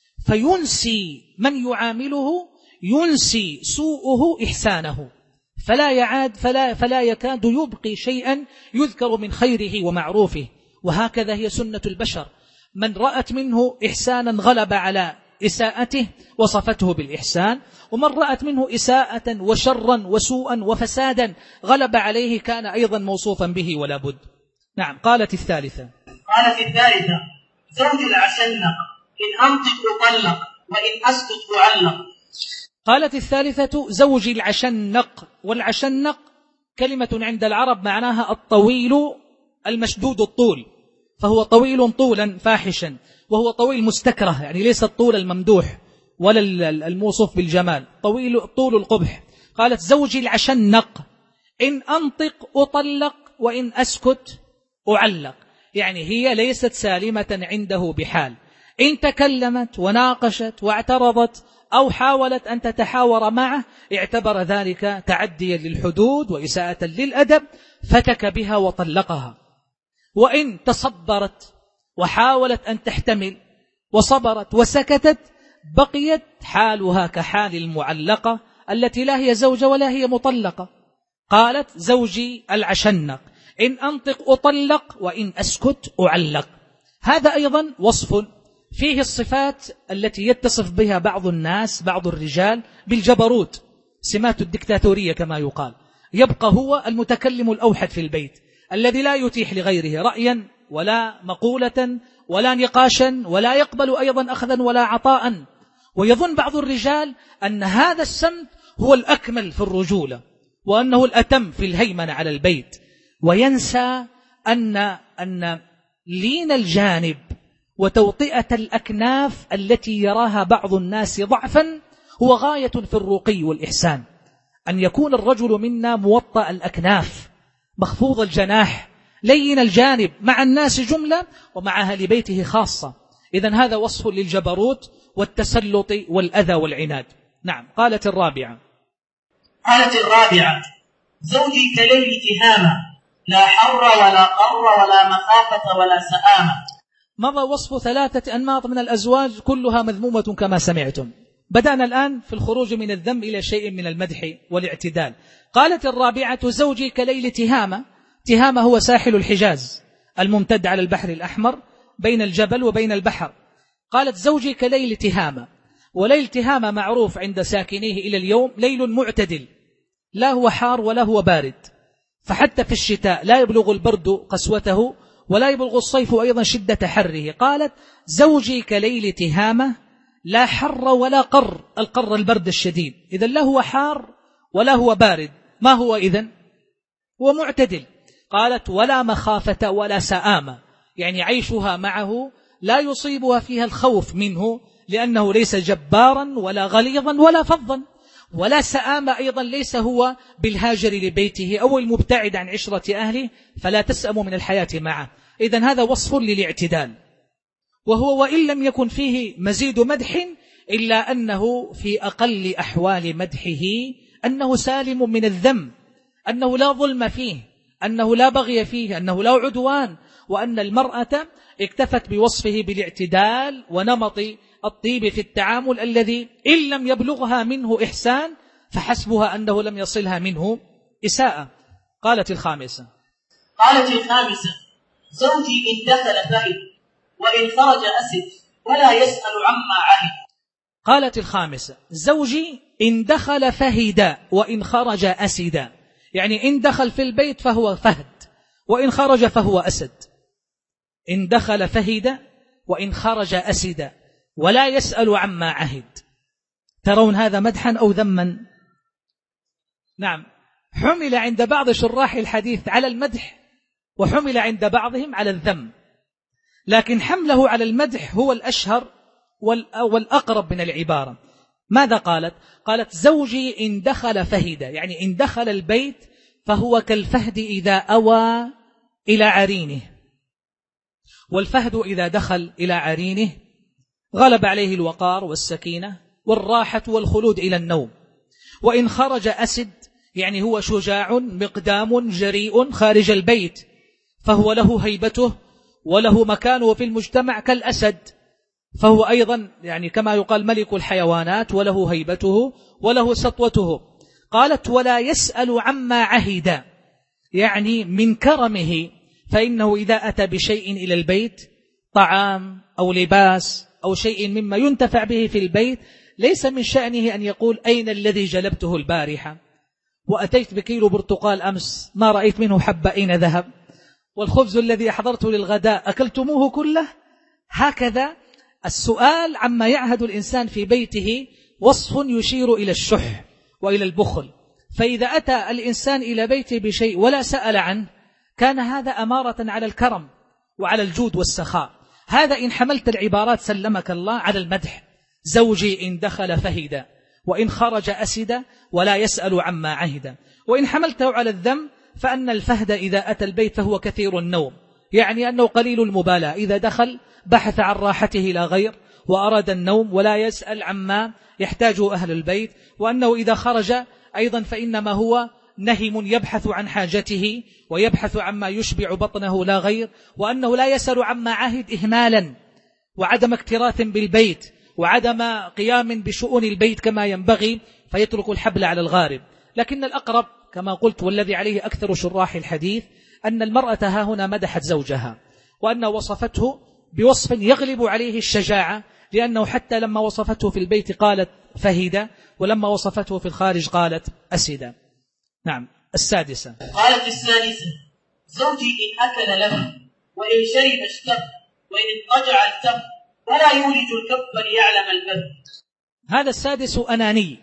فينسي من يعامله، ينسي سوءه إحسانه، فلا يعاد فلا, فلا يكاد يبقي شيئا يذكر من خيره ومعروفه. وهكذا هي سنة البشر، من رأت منه إحسانا غلب على إساءته وصفته بالإحسان، ومن رأت منه إساءة وشرا وسوءا وفسادا غلب عليه كان أيضا موصوفا به ولا بد. نعم. قالت الثالثة قالت الثالثة: زوج العشنق، إن أنطق أطلق وإن أسكت أعلق. قالت الثالثة: زوج العشنق. والعشنق كلمة عند العرب معناها الطويل المشدود الطول، فهو طويل طولا فاحشا، وهو طويل مستكره، يعني ليس الطول الممدوح ولا الموصوف بالجمال، طويل طول القبح. قالت: زوجي العشنق، إن أنطق أطلق وإن أسكت أعلق. يعني هي ليست سالمة عنده بحال، إن تكلمت وناقشت واعترضت أو حاولت أن تتحاور معه اعتبر ذلك تعديا للحدود وإساءة للأدب فتك بها وطلقها. وإن تصبرت وحاولت أن تحتمل وصبرت وسكتت بقيت حالها كحال المعلقة التي لا هي زوجة ولا هي مطلقة. قالت: زوجي العشنق، إن أنطق أطلق وإن أسكت أعلق. هذا أيضا وصف فيه الصفات التي يتصف بها بعض الناس، بعض الرجال، بالجبروت، سمات الدكتاتورية كما يقال. يبقى هو المتكلم الأوحد في البيت الذي لا يتيح لغيره رأيا ولا مقولة ولا نقاشا، ولا يقبل أيضا أخذا ولا عطاء. ويظن بعض الرجال أن هذا السمت هو الأكمل في الرجولة، وأنه الأتم في الهيمنة على البيت، وينسى أن أن لين الجانب وتوطئة الأكناف التي يراها بعض الناس ضعفا هو غاية في الرقي والإحسان. أن يكون الرجل منا موطأ الأكناف، مخفوض الجناح، لين الجانب مع الناس جملة ومع أهل بيته خاصة. إذن هذا وصف للجبروت والتسلط والأذى والعناد. نعم. قالت الرابعة قالت الرابعة: زوجي كليل تهامة، لا حر ولا قر ولا مخافة ولا سآمة. مضى وصف ثلاثة أنماط من الأزواج كلها مذمومة كما سمعتم. بدأنا الآن في الخروج من الذم إلى شيء من المدح والاعتدال. قالت الرابعة: زوجي كليل تهامة. تهامة هو ساحل الحجاز الممتد على البحر الأحمر بين الجبل وبين البحر. قالت: زوجي كليل تهامة. وليل تهامة معروف عند ساكنيه إلى اليوم ليل معتدل، لا هو حار ولا هو بارد، فحتى في الشتاء لا يبلغ البرد قسوته ولا يبلغ الصيف أيضا شدة حره. قالت: زوجي كليل تهامة، لا حر ولا قر. القر البرد الشديد، إذن لا هو حار ولا هو بارد. ما هو إذن؟ هو معتدل. قالت ولا مخافة ولا سآمة، يعني عيشها معه لا يصيبها فيها الخوف منه، لأنه ليس جبارا ولا غليظا ولا فظا، ولا سآمة أيضا ليس هو بالهاجر لبيته أو المبتعد عن عشرة أهله، فلا تسأم من الحياة معه. إذن هذا وصف للاعتدال، وهو وإن لم يكن فيه مزيد مدح إلا أنه في أقل أحوال مدحه أنه سالم من الذم، أنه لا ظلم فيه، أنه لا بغي فيه، أنه لا عدوان، وأن المرأة اكتفت بوصفه بالاعتدال ونمط الطيب في التعامل الذي إن لم يبلغها منه إحسان فحسبها أنه لم يصلها منه إساءة. قالت الخامسة قالت الخامسة زوجي إن دخل فهد وإن خرج أسد ولا يسأل عما عهد. قالت الخامسة زوجي إن دخل فهد وإن خرج أسد، يعني إن دخل في البيت فهو فهد وإن خرج فهو أسد. إن دخل فهد وإن خرج أسد ولا يسأل عما عهد. ترون هذا مدحا أو ذما؟ نعم، حمل عند بعض شراح الحديث على المدح وحمل عند بعضهم على الذم، لكن حمله على المدح هو الأشهر والأقرب من العبارة. ماذا قالت؟ قالت زوجي إن دخل فهد، يعني إن دخل البيت فهو كالفهد إذا أوى إلى عرينه، والفهد إذا دخل إلى عرينه غلب عليه الوقار والسكينة والراحة والخلود إلى النوم. وإن خرج أسد يعني هو شجاع مقدام جريء خارج البيت، فهو له هيبته وله مكانه في المجتمع كالأسد، فهو أيضا يعني كما يقال ملك الحيوانات وله هيبته وله سطوته. قالت ولا يسأل عما عهد، يعني من كرمه، فإنه إذا أتى بشيء إلى البيت طعام أو لباس أو شيء مما ينتفع به في البيت ليس من شأنه أن يقول أين الذي جلبته البارحة، وأتيت بكيلو برتقال أمس ما رأيت منه حبة أين ذهب، والخبز الذي أحضرته للغداء أكلتموه كله. هكذا السؤال عما يعهد الإنسان في بيته وصف يشير إلى الشح وإلى البخل، فإذا أتى الإنسان إلى بيته بشيء ولا سأل عنه كان هذا أمارة على الكرم وعلى الجود والسخاء. هذا إن حملت العبارات سلمك الله على المدح، زوجي إن دخل فهد وإن خرج أسد ولا يسأل عما عهد. وإن حملته على الذم فأن الفهد إذا أتى البيت فهو كثير النوم، يعني أنه قليل المبالاة، إذا دخل بحث عن راحته لا غير وأراد النوم ولا يسأل عما يحتاجه أهل البيت، وأنه إذا خرج أيضا فإنما هو نهم يبحث عن حاجته ويبحث عما يشبع بطنه لا غير، وأنه لا يسأل عما عهد إهمالا وعدم اكتراث بالبيت وعدم قيام بشؤون البيت كما ينبغي، فيترك الحبل على الغارب. لكن الأقرب كما قلت والذي عليه أكثر شراح الحديث أن المرأة ها هنا مدحت زوجها، وأن وصفته بوصف يغلب عليه الشجاعة، لأنه حتى لما وصفته في البيت قالت فهد، ولما وصفته في الخارج قالت أسد. نعم. السادسة قالت السادسة زوجي إن أكل له وإن شرب اشتف وإن اضطجع التف ولا يولج الكف ليعلم البث. هذا السادس أناني.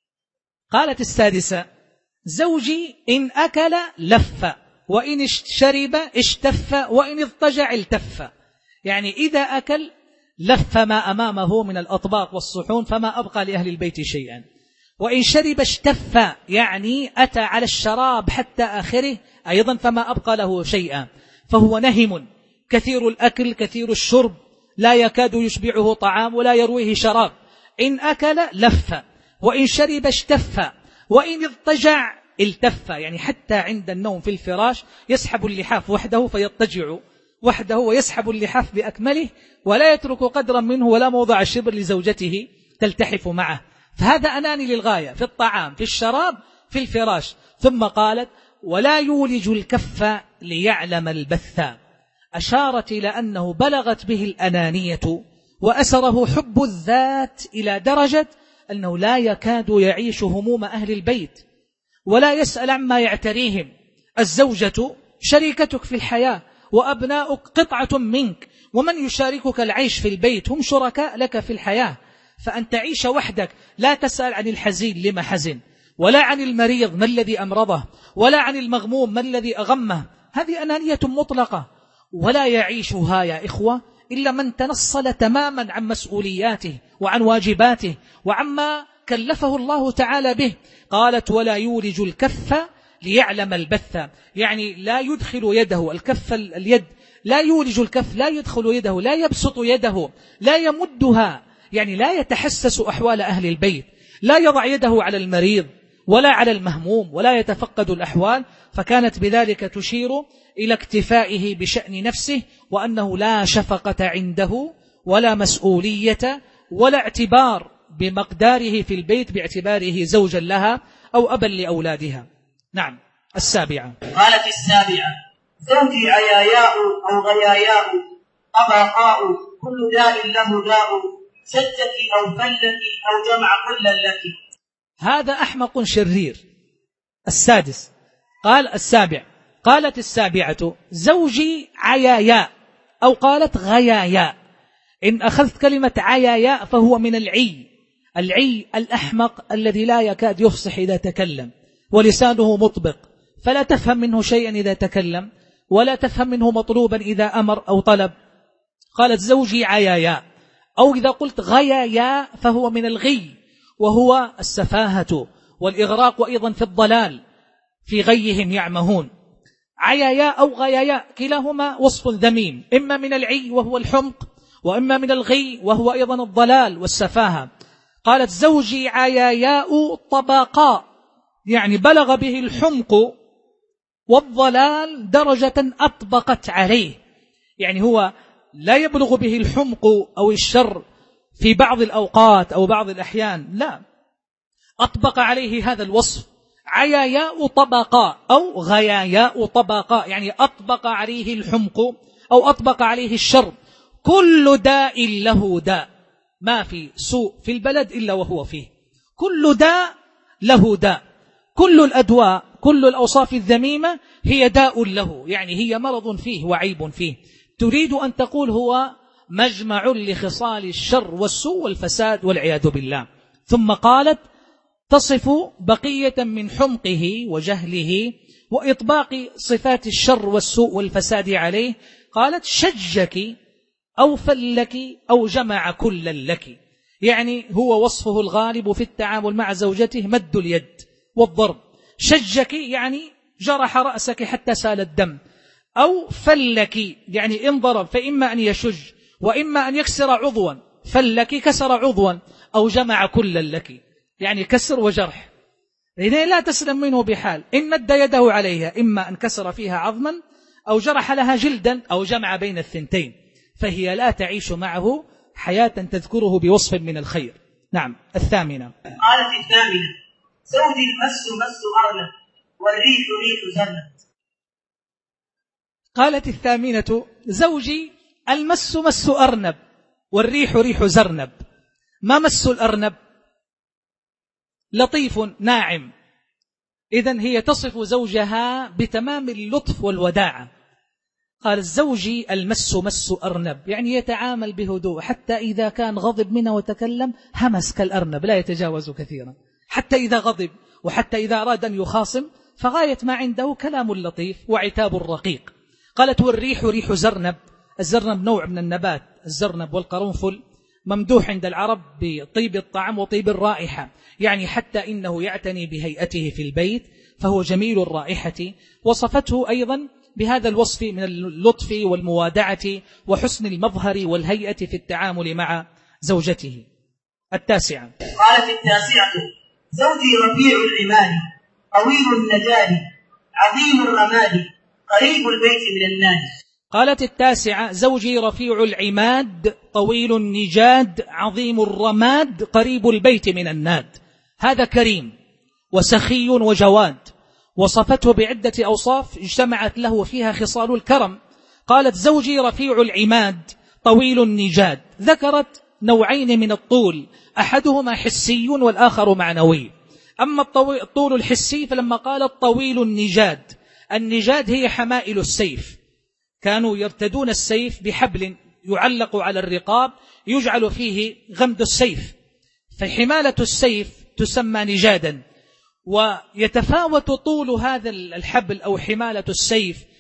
قالت السادسة زوجي إن أكل لف وإن شرب اشتف وإن اضطجع التف، يعني إذا أكل لف ما أمامه من الأطباق والصحون فما أبقى لأهل البيت شيئا، وإن شرب اشتف يعني أتى على الشراب حتى آخره أيضا فما أبقى له شيئا، فهو نهم كثير الأكل كثير الشرب لا يكاد يشبعه طعام ولا يرويه شراب. إن أكل لف وإن شرب اشتف وإن اضطجع التف، يعني حتى عند النوم في الفراش يسحب اللحاف وحده فيضطجع وحده ويسحب اللحاف بأكمله ولا يترك قدرا منه ولا موضع الشبر لزوجته تلتحف معه. فهذا أناني للغاية في الطعام في الشراب في الفراش. ثم قالت ولا يولج الكف ليعلم البث، أشارت إلى أنه بلغت به الأنانية وأسره حب الذات إلى درجة أنه لا يكاد يعيش هموم أهل البيت ولا يسأل عما يعتريهم. الزوجة شريكتك في الحياة وأبناؤك قطعة منك، ومن يشاركك العيش في البيت هم شركاء لك في الحياة، فأن تعيش وحدك لا تسأل عن الحزين لما حزن، ولا عن المريض ما الذي أمرضه، ولا عن المغموم ما الذي أغمه، هذه أنانية مطلقة، ولا يعيشها يا إخوة إلا من تنصل تماما عن مسؤولياته وعن واجباته وعما كلفه الله تعالى به. قالت ولا يولج الكف ليعلم البث، يعني لا يدخل يده، الكف اليد، لا يولج الكف، لا يدخل يده، لا يبسط يده، لا يمدها، يعني لا يتحسس أحوال أهل البيت، لا يضع يده على المريض ولا على المهموم، ولا يتفقد الأحوال. فكانت بذلك تشير إلى اكتفائه بشأن نفسه، وأنه لا شفقة عنده ولا مسؤولية ولا اعتبار بمقداره في البيت باعتباره زوجا لها أو أبا لأولادها. نعم. السابعة. قالت السابعة زوجي عياياء أو غياياء أباقاء كل داء له داء شتك أو فلك أو جمع كلا لك. هذا أحمق شرير. السادس قال السابع قالت السابعة زوجي عياياء أو قالت غياياء. إن أخذت كلمة عياياء فهو من العي، العي الأحمق الذي لا يكاد يفصح إذا تكلم ولسانه مطبق، فلا تفهم منه شيئا إذا تكلم ولا تفهم منه مطلوبا إذا أمر أو طلب. قالت زوجي عياياء، أو إذا قلت غياياء فهو من الغي وهو السفاهة والإغراق، وأيضا في الضلال في غيهم يعمهون. عياياء أو غياياء كلاهما وصف ذميم، إما من العي وهو الحمق، وإما من الغي وهو أيضا الضلال والسفاهة. قالت زوجي عياياء طبقاء، يعني بلغ به الحمق والضلال درجة أطبقت عليه، يعني هو لا يبلغ به الحمق أو الشر في بعض الأوقات أو بعض الأحيان، لا، أطبق عليه هذا الوصف. عياياء طبقاء أو غياياء طبقاء، يعني أطبق عليه الحمق أو أطبق عليه الشر. كل داء له داء، ما في سوء في البلد إلا وهو فيه، كل داء له داء، كل الأدواء كل الأوصاف الذميمة هي داء له، يعني هي مرض فيه وعيب فيه. تريد أن تقول هو مجمع لخصال الشر والسوء والفساد والعياذ بالله. ثم قالت تصف بقية من حمقه وجهله وإطباق صفات الشر والسوء والفساد عليه. قالت شجك أو فلك أو جمع كلا لك، يعني هو وصفه الغالب في التعامل مع زوجته مد اليد والضرب. شجك يعني جرح رأسك حتى سال الدم، أو فلك يعني انضرب فإما أن يشج وإما أن يكسر عضوا، فلك كسر عضوا، أو جمع كلا لك يعني كسر وجرح، إذا لا تسلم منه بحال، إن مد يده عليها إما أن كسر فيها عظما أو جرح لها جلدا أو جمع بين الثنتين، فهي لا تعيش معه حياة تذكره بوصف من الخير. نعم. الثامنة. قالت الثامنة زوجي المس مس أرنب والريح ريح زرنب. قالت الثامنة زوجي المس مس أرنب والريح ريح زرنب. ما مس الأرنب؟ لطيف ناعم، إذن هي تصف زوجها بتمام اللطف والوداعة. قال زوجي المس مس أرنب، يعني يتعامل بهدوء، حتى إذا كان غضب منه وتكلم همس كالأرنب لا يتجاوز كثيرا، حتى إذا غضب وحتى إذا أراد أن يخاصم فغاية ما عنده كلام لطيف وعتاب رقيق. قالت والريح ريح زرنب. الزرنب نوع من النبات، الزرنب والقرنفل ممدوح عند العرب بطيب الطعم وطيب الرائحة، يعني حتى إنه يعتني بهيئته في البيت فهو جميل الرائحة. وصفته أيضا بهذا الوصف من اللطف والموادعة وحسن المظهر والهيئة في التعامل مع زوجته. التاسعة. قالت التاسعة زوجي رفيع العماد طويل النجاد عظيم الرماد قريب البيت من الناد. قالت التاسعة زوجي رفيع العماد طويل النجاد عظيم الرماد قريب البيت من الناد. هذا كريم وسخي وجواد، وصفته بعدة أوصاف اجتمعت له فيها خصال الكرم. قالت زوجي رفيع العماد طويل النجاد، ذكرت نوعين من الطول، أحدهما حسي والآخر معنوي. أما الطول الحسي فلما قالت طويل النجاد، النجاد هي حمائل السيف، كانوا يرتدون السيف بحبل يعلق على الرقاب يجعل فيه غمد السيف، فحمالة السيف تسمى نجادا. ويتفاوت طول هذا الحبل أو حمالة السيف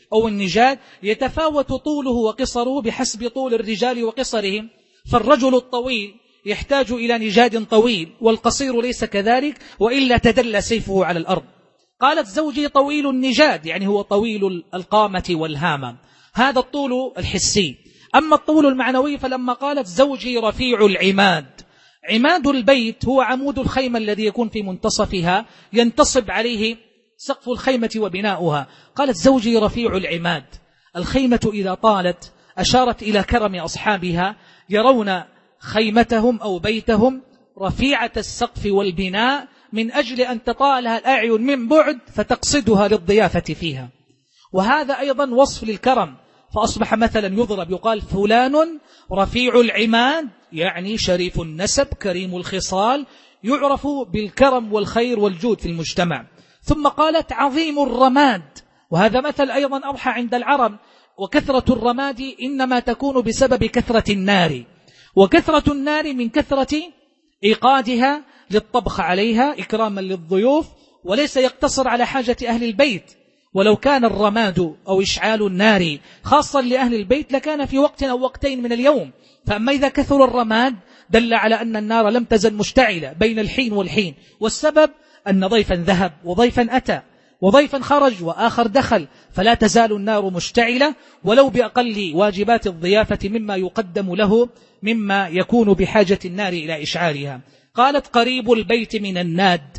أو النجاد يتفاوت طوله وقصره بحسب طول الرجال وقصرهم، فالرجل الطويل يحتاج إلى نجاد طويل، والقصير ليس كذلك وإلا تدلى سيفه على الأرض. قالت زوجي طويل النجاد، يعني هو طويل القامة والهامة، هذا الطول الحسي. أما الطول المعنوي فلما قالت زوجي رفيع العماد، عماد البيت هو عمود الخيمة الذي يكون في منتصفها ينتصب عليه سقف الخيمة وبناؤها. قالت زوجي رفيع العماد، الخيمة إذا طالت أشارت إلى كرم أصحابها، يرون خيمتهم أو بيتهم رفيعة السقف والبناء من أجل أن تطالها الأعين من بعد فتقصدها للضيافة فيها. وهذا أيضا وصف للكرم، فأصبح مثلا يضرب يقال فلان رفيع العماد، يعني شريف النسب كريم الخصال، يعرف بالكرم والخير والجود في المجتمع. ثم قالت عظيم الرماد، وهذا مثل أيضا أضحى عند العرب، وكثرة الرماد إنما تكون بسبب كثرة النار، وكثرة النار من كثرة إيقادها للطبخ عليها إكراما للضيوف، وليس يقتصر على حاجة أهل البيت. ولو كان الرماد أو إشعال النار خاصا لأهل البيت لكان في وقت أو وقتين من اليوم، فأما إذا كثر الرماد دل على أن النار لم تزل مشتعلة بين الحين والحين، والسبب أن ضيفا ذهب وضيفا أتى وضيفا خرج وآخر دخل، فلا تزال النار مشتعلة ولو بأقل واجبات الضيافة مما يقدم له مما يكون بحاجة النار إلى إشعالها. قالت قريب البيت من الناد،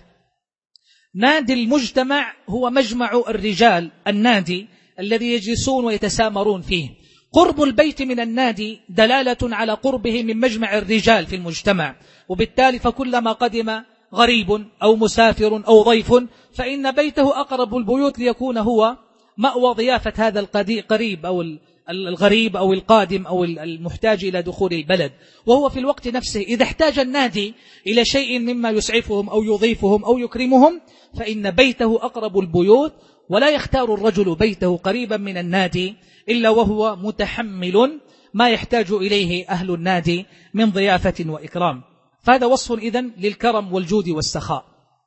نادي المجتمع هو مجمع الرجال، النادي الذي يجلسون ويتسامرون فيه. قرب البيت من النادي دلالة على قربه من مجمع الرجال في المجتمع، وبالتالي فكلما قدم غريب أو مسافر أو ضيف فإن بيته أقرب البيوت ليكون هو مأوى ضيافة هذا القريب أو الغريب أو القادم أو المحتاج إلى دخول البلد. وهو في الوقت نفسه إذا احتاج النادي إلى شيء مما يسعفهم أو يضيفهم أو يكرمهم فإن بيته أقرب البيوت، ولا يختار الرجل بيته قريبا من النادي إلا وهو متحمل ما يحتاج إليه أهل النادي من ضيافة وإكرام. فهذا وصف إذن للكرم والجود والسخاء.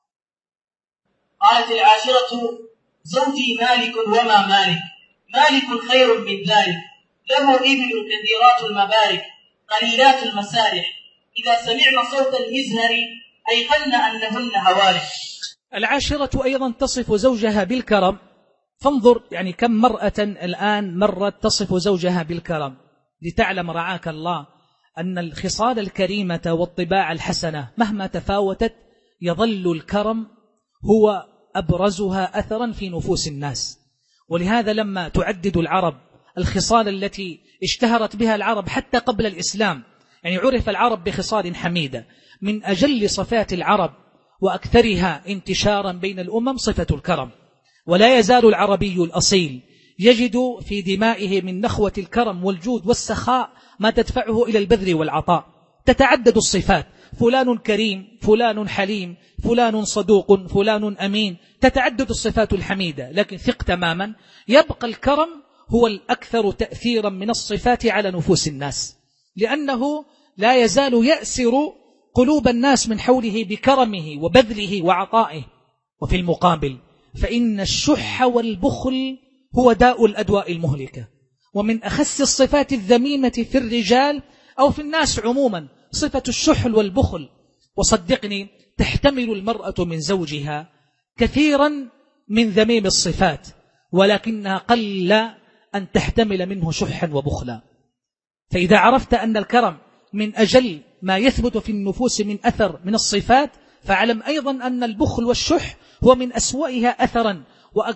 قالت العاشرة زوجي مالك وما مالك، مالك خير من ذلك، له إبل كثيرات المبارك قليلات المسارح، إذا سمعن صوت المزهر أيقن أنهن هوارك. العاشرة أيضا تصف زوجها بالكرم. فانظر يعني كم مرأة الآن مرت تصف زوجها بالكرم، لتعلم رعاك الله أن الخصال الكريمة والطباع الحسنة مهما تفاوتت يظل الكرم هو أبرزها أثرا في نفوس الناس. ولهذا لما تعدد العرب الخصال التي اشتهرت بها العرب حتى قبل الإسلام، يعني عرف العرب بخصال حميدة، من أجل صفات العرب وأكثرها انتشارا بين الأمم صفة الكرم. ولا يزال العربي الأصيل يجد في دمائه من نخوة الكرم والجود والسخاء ما تدفعه إلى البذل والعطاء. تتعدد الصفات، فلان كريم، فلان حليم، فلان صدوق، فلان أمين، تتعدد الصفات الحميدة، لكن ثق تماما يبقى الكرم هو الأكثر تأثيرا من الصفات على نفوس الناس، لأنه لا يزال يأسر قلوب الناس من حوله بكرمه وبذله وعطائه. وفي المقابل فإن الشح والبخل هو داء الأدواء المهلكة، ومن أخس الصفات الذميمة في الرجال أو في الناس عموما صفة الشح والبخل. وصدقني تحتمل المرأة من زوجها كثيرا من ذميم الصفات، ولكنها قل أن تحتمل منه شحا وبخلا. فإذا عرفت أن الكرم من أجل ما يثبت في النفوس من أثر من الصفات، فاعلم أيضا أن البخل والشح هو من أسوأها أثرا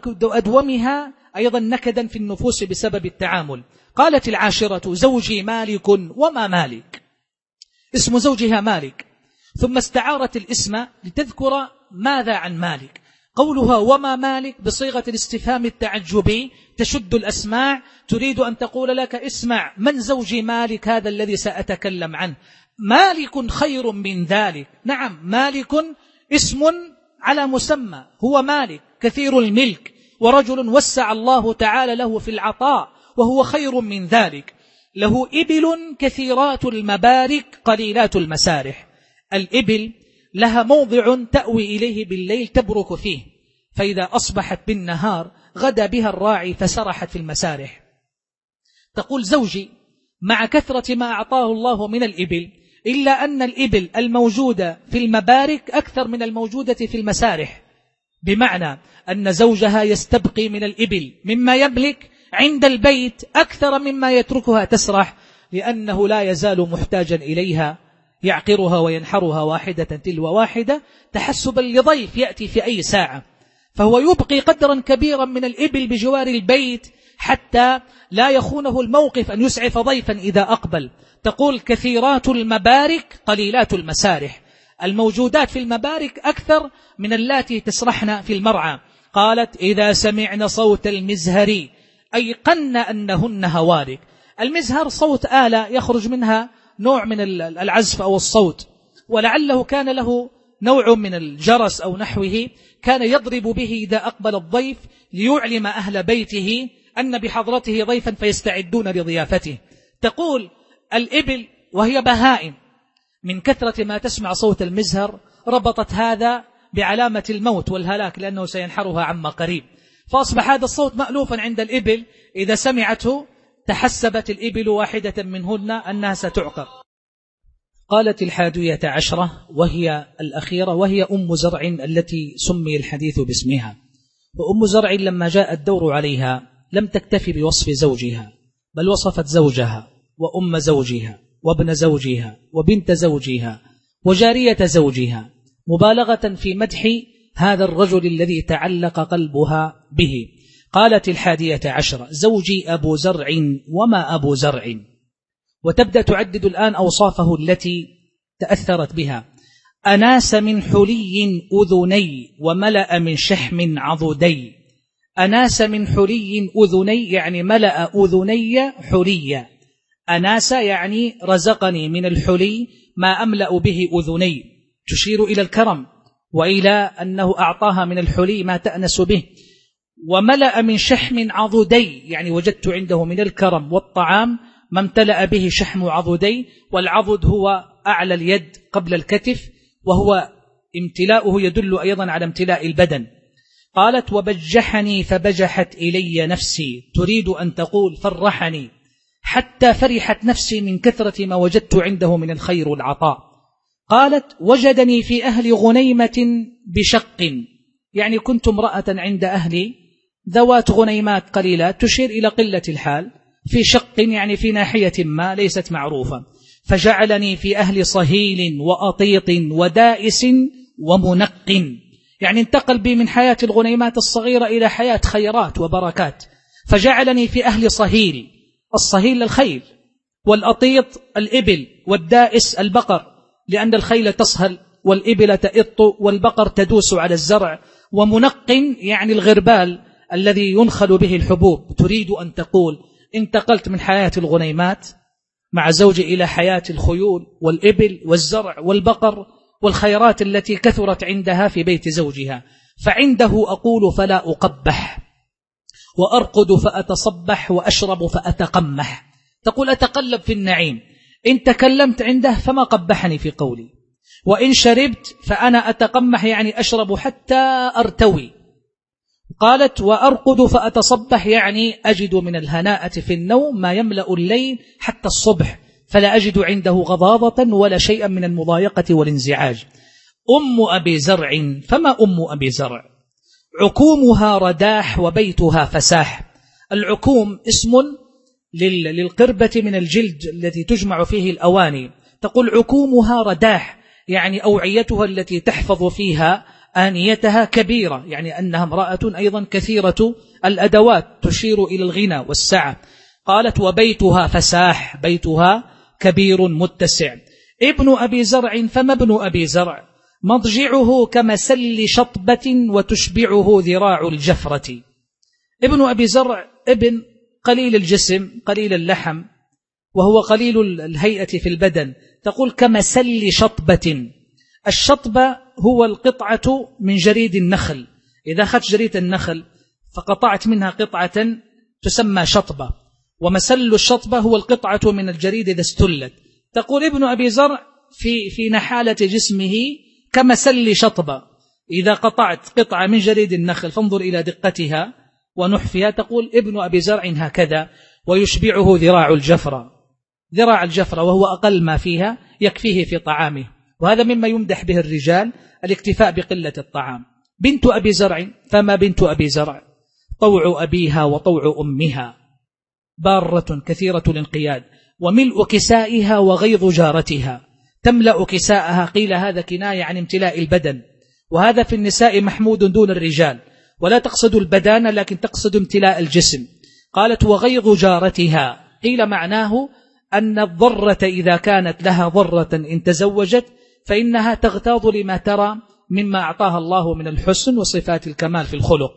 وأدومها أيضا نكدا في النفوس بسبب التعامل. قالت العاشرة زوجي مالك وما مالك، اسم زوجها مالك، ثم استعارت الاسم لتذكر ماذا عن مالك. قولها وما مالك بصيغة الاستفهام التعجبي تشد الأسماع، تريد أن تقول لك اسمع من زوجي مالك هذا الذي سأتكلم عنه. مالك خير من ذلك، نعم مالك اسم على مسمى، هو مالك كثير الملك ورجل وسع الله تعالى له في العطاء وهو خير من ذلك. له إبل كثيرات المبارك قليلات المسارح. الإبل لها موضع تأوي إليه بالليل تبرك فيه، فإذا أصبحت بالنهار غدا بها الراعي فسرحت في المسارح. تقول زوجي مع كثرة ما أعطاه الله من الإبل إلا أن الإبل الموجودة في المبارك أكثر من الموجودة في المسارح، بمعنى أن زوجها يستبقي من الإبل مما يملك عند البيت أكثر مما يتركها تسرح، لأنه لا يزال محتاجا إليها يعقرها وينحرها واحدة تلو واحدة تحسبا لضيف يأتي في أي ساعة، فهو يبقي قدرا كبيرا من الإبل بجوار البيت حتى لا يخونه الموقف أن يسعف ضيفا إذا أقبل. تقول كثيرات المبارك قليلات المسارح، الموجودات في المبارك أكثر من اللاتي تسرحن في المرعى. قالت إذا سمعن صوت المزهر أيقن أنهن هوارك. المزهر صوت آلة يخرج منها نوع من العزف أو الصوت، ولعله كان له نوع من الجرس أو نحوه كان يضرب به إذا أقبل الضيف ليعلم أهل بيته أن بحضرته ضيفا فيستعدون لضيافته. تقول الإبل وهي بهائم من كثرة ما تسمع صوت المزهر ربطت هذا بعلامة الموت والهلاك لأنه سينحرها عما قريب، فأصبح هذا الصوت مألوفا عند الإبل، إذا سمعته تحسبت الإبل واحدة منهن أنها ستعقر. قالت الحادية عشرة وهي الأخيرة وهي أم زرع التي سمي الحديث باسمها. وأم زرع لما جاء الدور عليها لم تكتفي بوصف زوجها، بل وصفت زوجها وأم زوجها وابن زوجها وبنت زوجها وجارية زوجها، مبالغة في مدح هذا الرجل الذي تعلق قلبها به. قالت الحادية عشرة زوجي أبو زرع وما أبو زرع، وتبدأ تعدد الآن أوصافه التي تأثرت بها. أناس من حلي أذني وملأ من شحم عضدي. أناس من حلي أذني يعني ملأ أذني حليا، أناس يعني رزقني من الحلي ما أملأ به أذني، تشير إلى الكرم وإلى أنه أعطاها من الحلي ما تأنس به. وملأ من شحم عضدي يعني وجدت عنده من الكرم والطعام ما امتلأ به شحم عضدي، والعضد هو أعلى اليد قبل الكتف، وهو امتلاؤه يدل أيضا على امتلاء البدن. قالت وبجحني فبجحت إلي نفسي، تريد أن تقول فرحني حتى فرحت نفسي من كثرة ما وجدت عنده من الخير والعطاء. قالت وجدني في أهل غنيمة بشق، يعني كنت امرأة عند أهلي ذوات غنيمات قليلات تشير إلى قلة الحال، في شق يعني في ناحية ما ليست معروفة. فجعلني في أهل صهيل وأطيط ودائس ومنق، يعني انتقل بي من حياة الغنيمات الصغيرة إلى حياة خيرات وبركات. فجعلني في أهل صهيل، الصهيل الخيل، والأطيط الإبل، والدائس البقر لأن الخيل تصهل والإبل تئط والبقر تدوس على الزرع، ومنق يعني الغربال الذي ينخل به الحبوب. تريد أن تقول انتقلت من حياة الغنيمات مع زوجي إلى حياة الخيول والإبل والزرع والبقر والخيرات التي كثرت عندها في بيت زوجها. فعنده أقول فلا أقبح، وأرقد فأتصبح، وأشرب فأتقمح. تقول أتقلب في النعيم، إن تكلمت عنده فما قبحني في قولي، وإن شربت فأنا أتقمح يعني أشرب حتى أرتوي. قالت وأرقد فأتصبح يعني أجد من الهناءة في النوم ما يملأ الليل حتى الصبح، فلا أجد عنده غضاضة ولا شيئا من المضايقة والانزعاج. أم أبي زرع فما أم أبي زرع؟ عكومها رداح وبيتها فساح. العكوم اسم للقربة من الجلد التي تجمع فيه الأواني. تقول عكومها رداح يعني أوعيتها التي تحفظ فيها آنيتها كبيرة، يعني أنها امرأة أيضا كثيرة الأدوات تشير إلى الغنى والسعة. قالت وبيتها فساح، بيتها كبير متسع. ابن أبي زرع فما ابن أبي زرع؟ مضجعه كمسل شطبة وتشبعه ذراع الجفرة. ابن أبي زرع ابن قليل الجسم قليل اللحم وهو قليل الهيئة في البدن. تقول كمسل شطبة. الشطبة هو القطعة من جريد النخل، إذا أخذت جريد النخل فقطعت منها قطعة تسمى شطبة، ومسل الشطبة هو القطعة من الجريد إذا استلت. تقول ابن أبي زرع في, في نحالة جسمه كمسل شطبة، إذا قطعت قطعة من جريد النخل فانظر إلى دقتها ونحفها، تقول ابن أبي زرع هكذا، ويشبعه ذراع الجفرة، ذراع الجفرة وهو أقل ما فيها يكفيه في طعامه. وهذا مما يمدح به الرجال، الاكتفاء بقلة الطعام. بنت أبي زرع، فما بنت أبي زرع؟ طوع أبيها وطوع أمها، بارة كثيرة الانقياد، وملء كسائها وغيظ جارتها. تملأ كساءها، قيل هذا كناية عن امتلاء البدن، وهذا في النساء محمود دون الرجال، ولا تقصد البدانة لكن تقصد امتلاء الجسم. قالت وغيظ جارتها، قيل معناه أن الضرة إذا كانت لها ضرة إن تزوجت فإنها تغتاظ لما ترى مما أعطاها الله من الحسن وصفات الكمال في الخلق.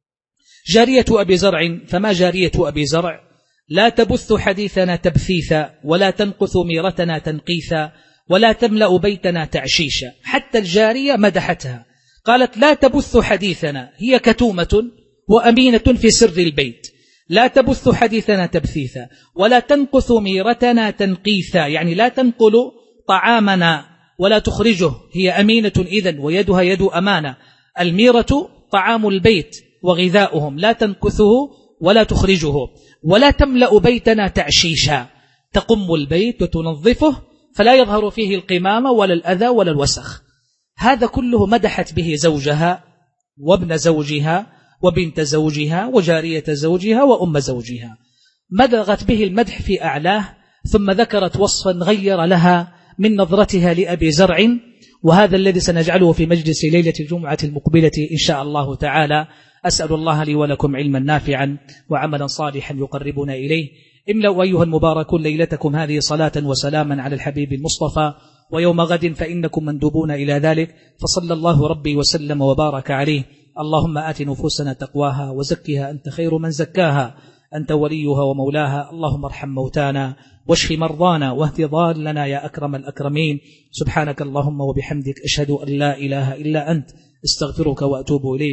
جارية أبي زرع، فما جارية أبي زرع؟ لا تبث حديثنا تبثيثا، ولا تنقث ميرتنا تنقيثا، ولا تملأ بيتنا تعشيشا. حتى الجارية مدحتها، قالت لا تبث حديثنا، هي كتومة وأمينة في سر البيت، لا تبث حديثنا تبثيثا، ولا تنقث ميرتنا تنقيثا، يعني لا تنقل طعامنا ولا تخرجه، هي أمينة إذن، ويدها يد أمانة. الميرة طعام البيت وغذاؤهم، لا تنكثه ولا تخرجه. ولا تملأ بيتنا تعشيشا، تقم البيت وتنظفه فلا يظهر فيه القمامة ولا الأذى ولا الوسخ. هذا كله مدحت به زوجها وابن زوجها وبنت زوجها وجارية زوجها وأم زوجها، مدغت به المدح في أعلاه. ثم ذكرت وصفا غير لها من نظرتها لأبي زرع، وهذا الذي سنجعله في مجلس ليلة الجمعة المقبلة إن شاء الله تعالى. أسأل الله لي ولكم علما نافعا وعملا صالحا يقربنا إليه. املأوا أيها المباركون ليلتكم هذه صلاة وسلاما على الحبيب المصطفى، ويوم غد فإنكم مندوبون إلى ذلك، فصلى الله ربي وسلم وبارك عليه. اللهم آت نفوسنا تقواها وزكها أنت خير من زكاها، أنت وليها ومولاها. اللهم ارحم موتانا واشف مرضانا واهد ضالنا يا أكرم الأكرمين. سبحانك اللهم وبحمدك، أشهد أن لا إله إلا أنت، استغفرك وأتوب إليك.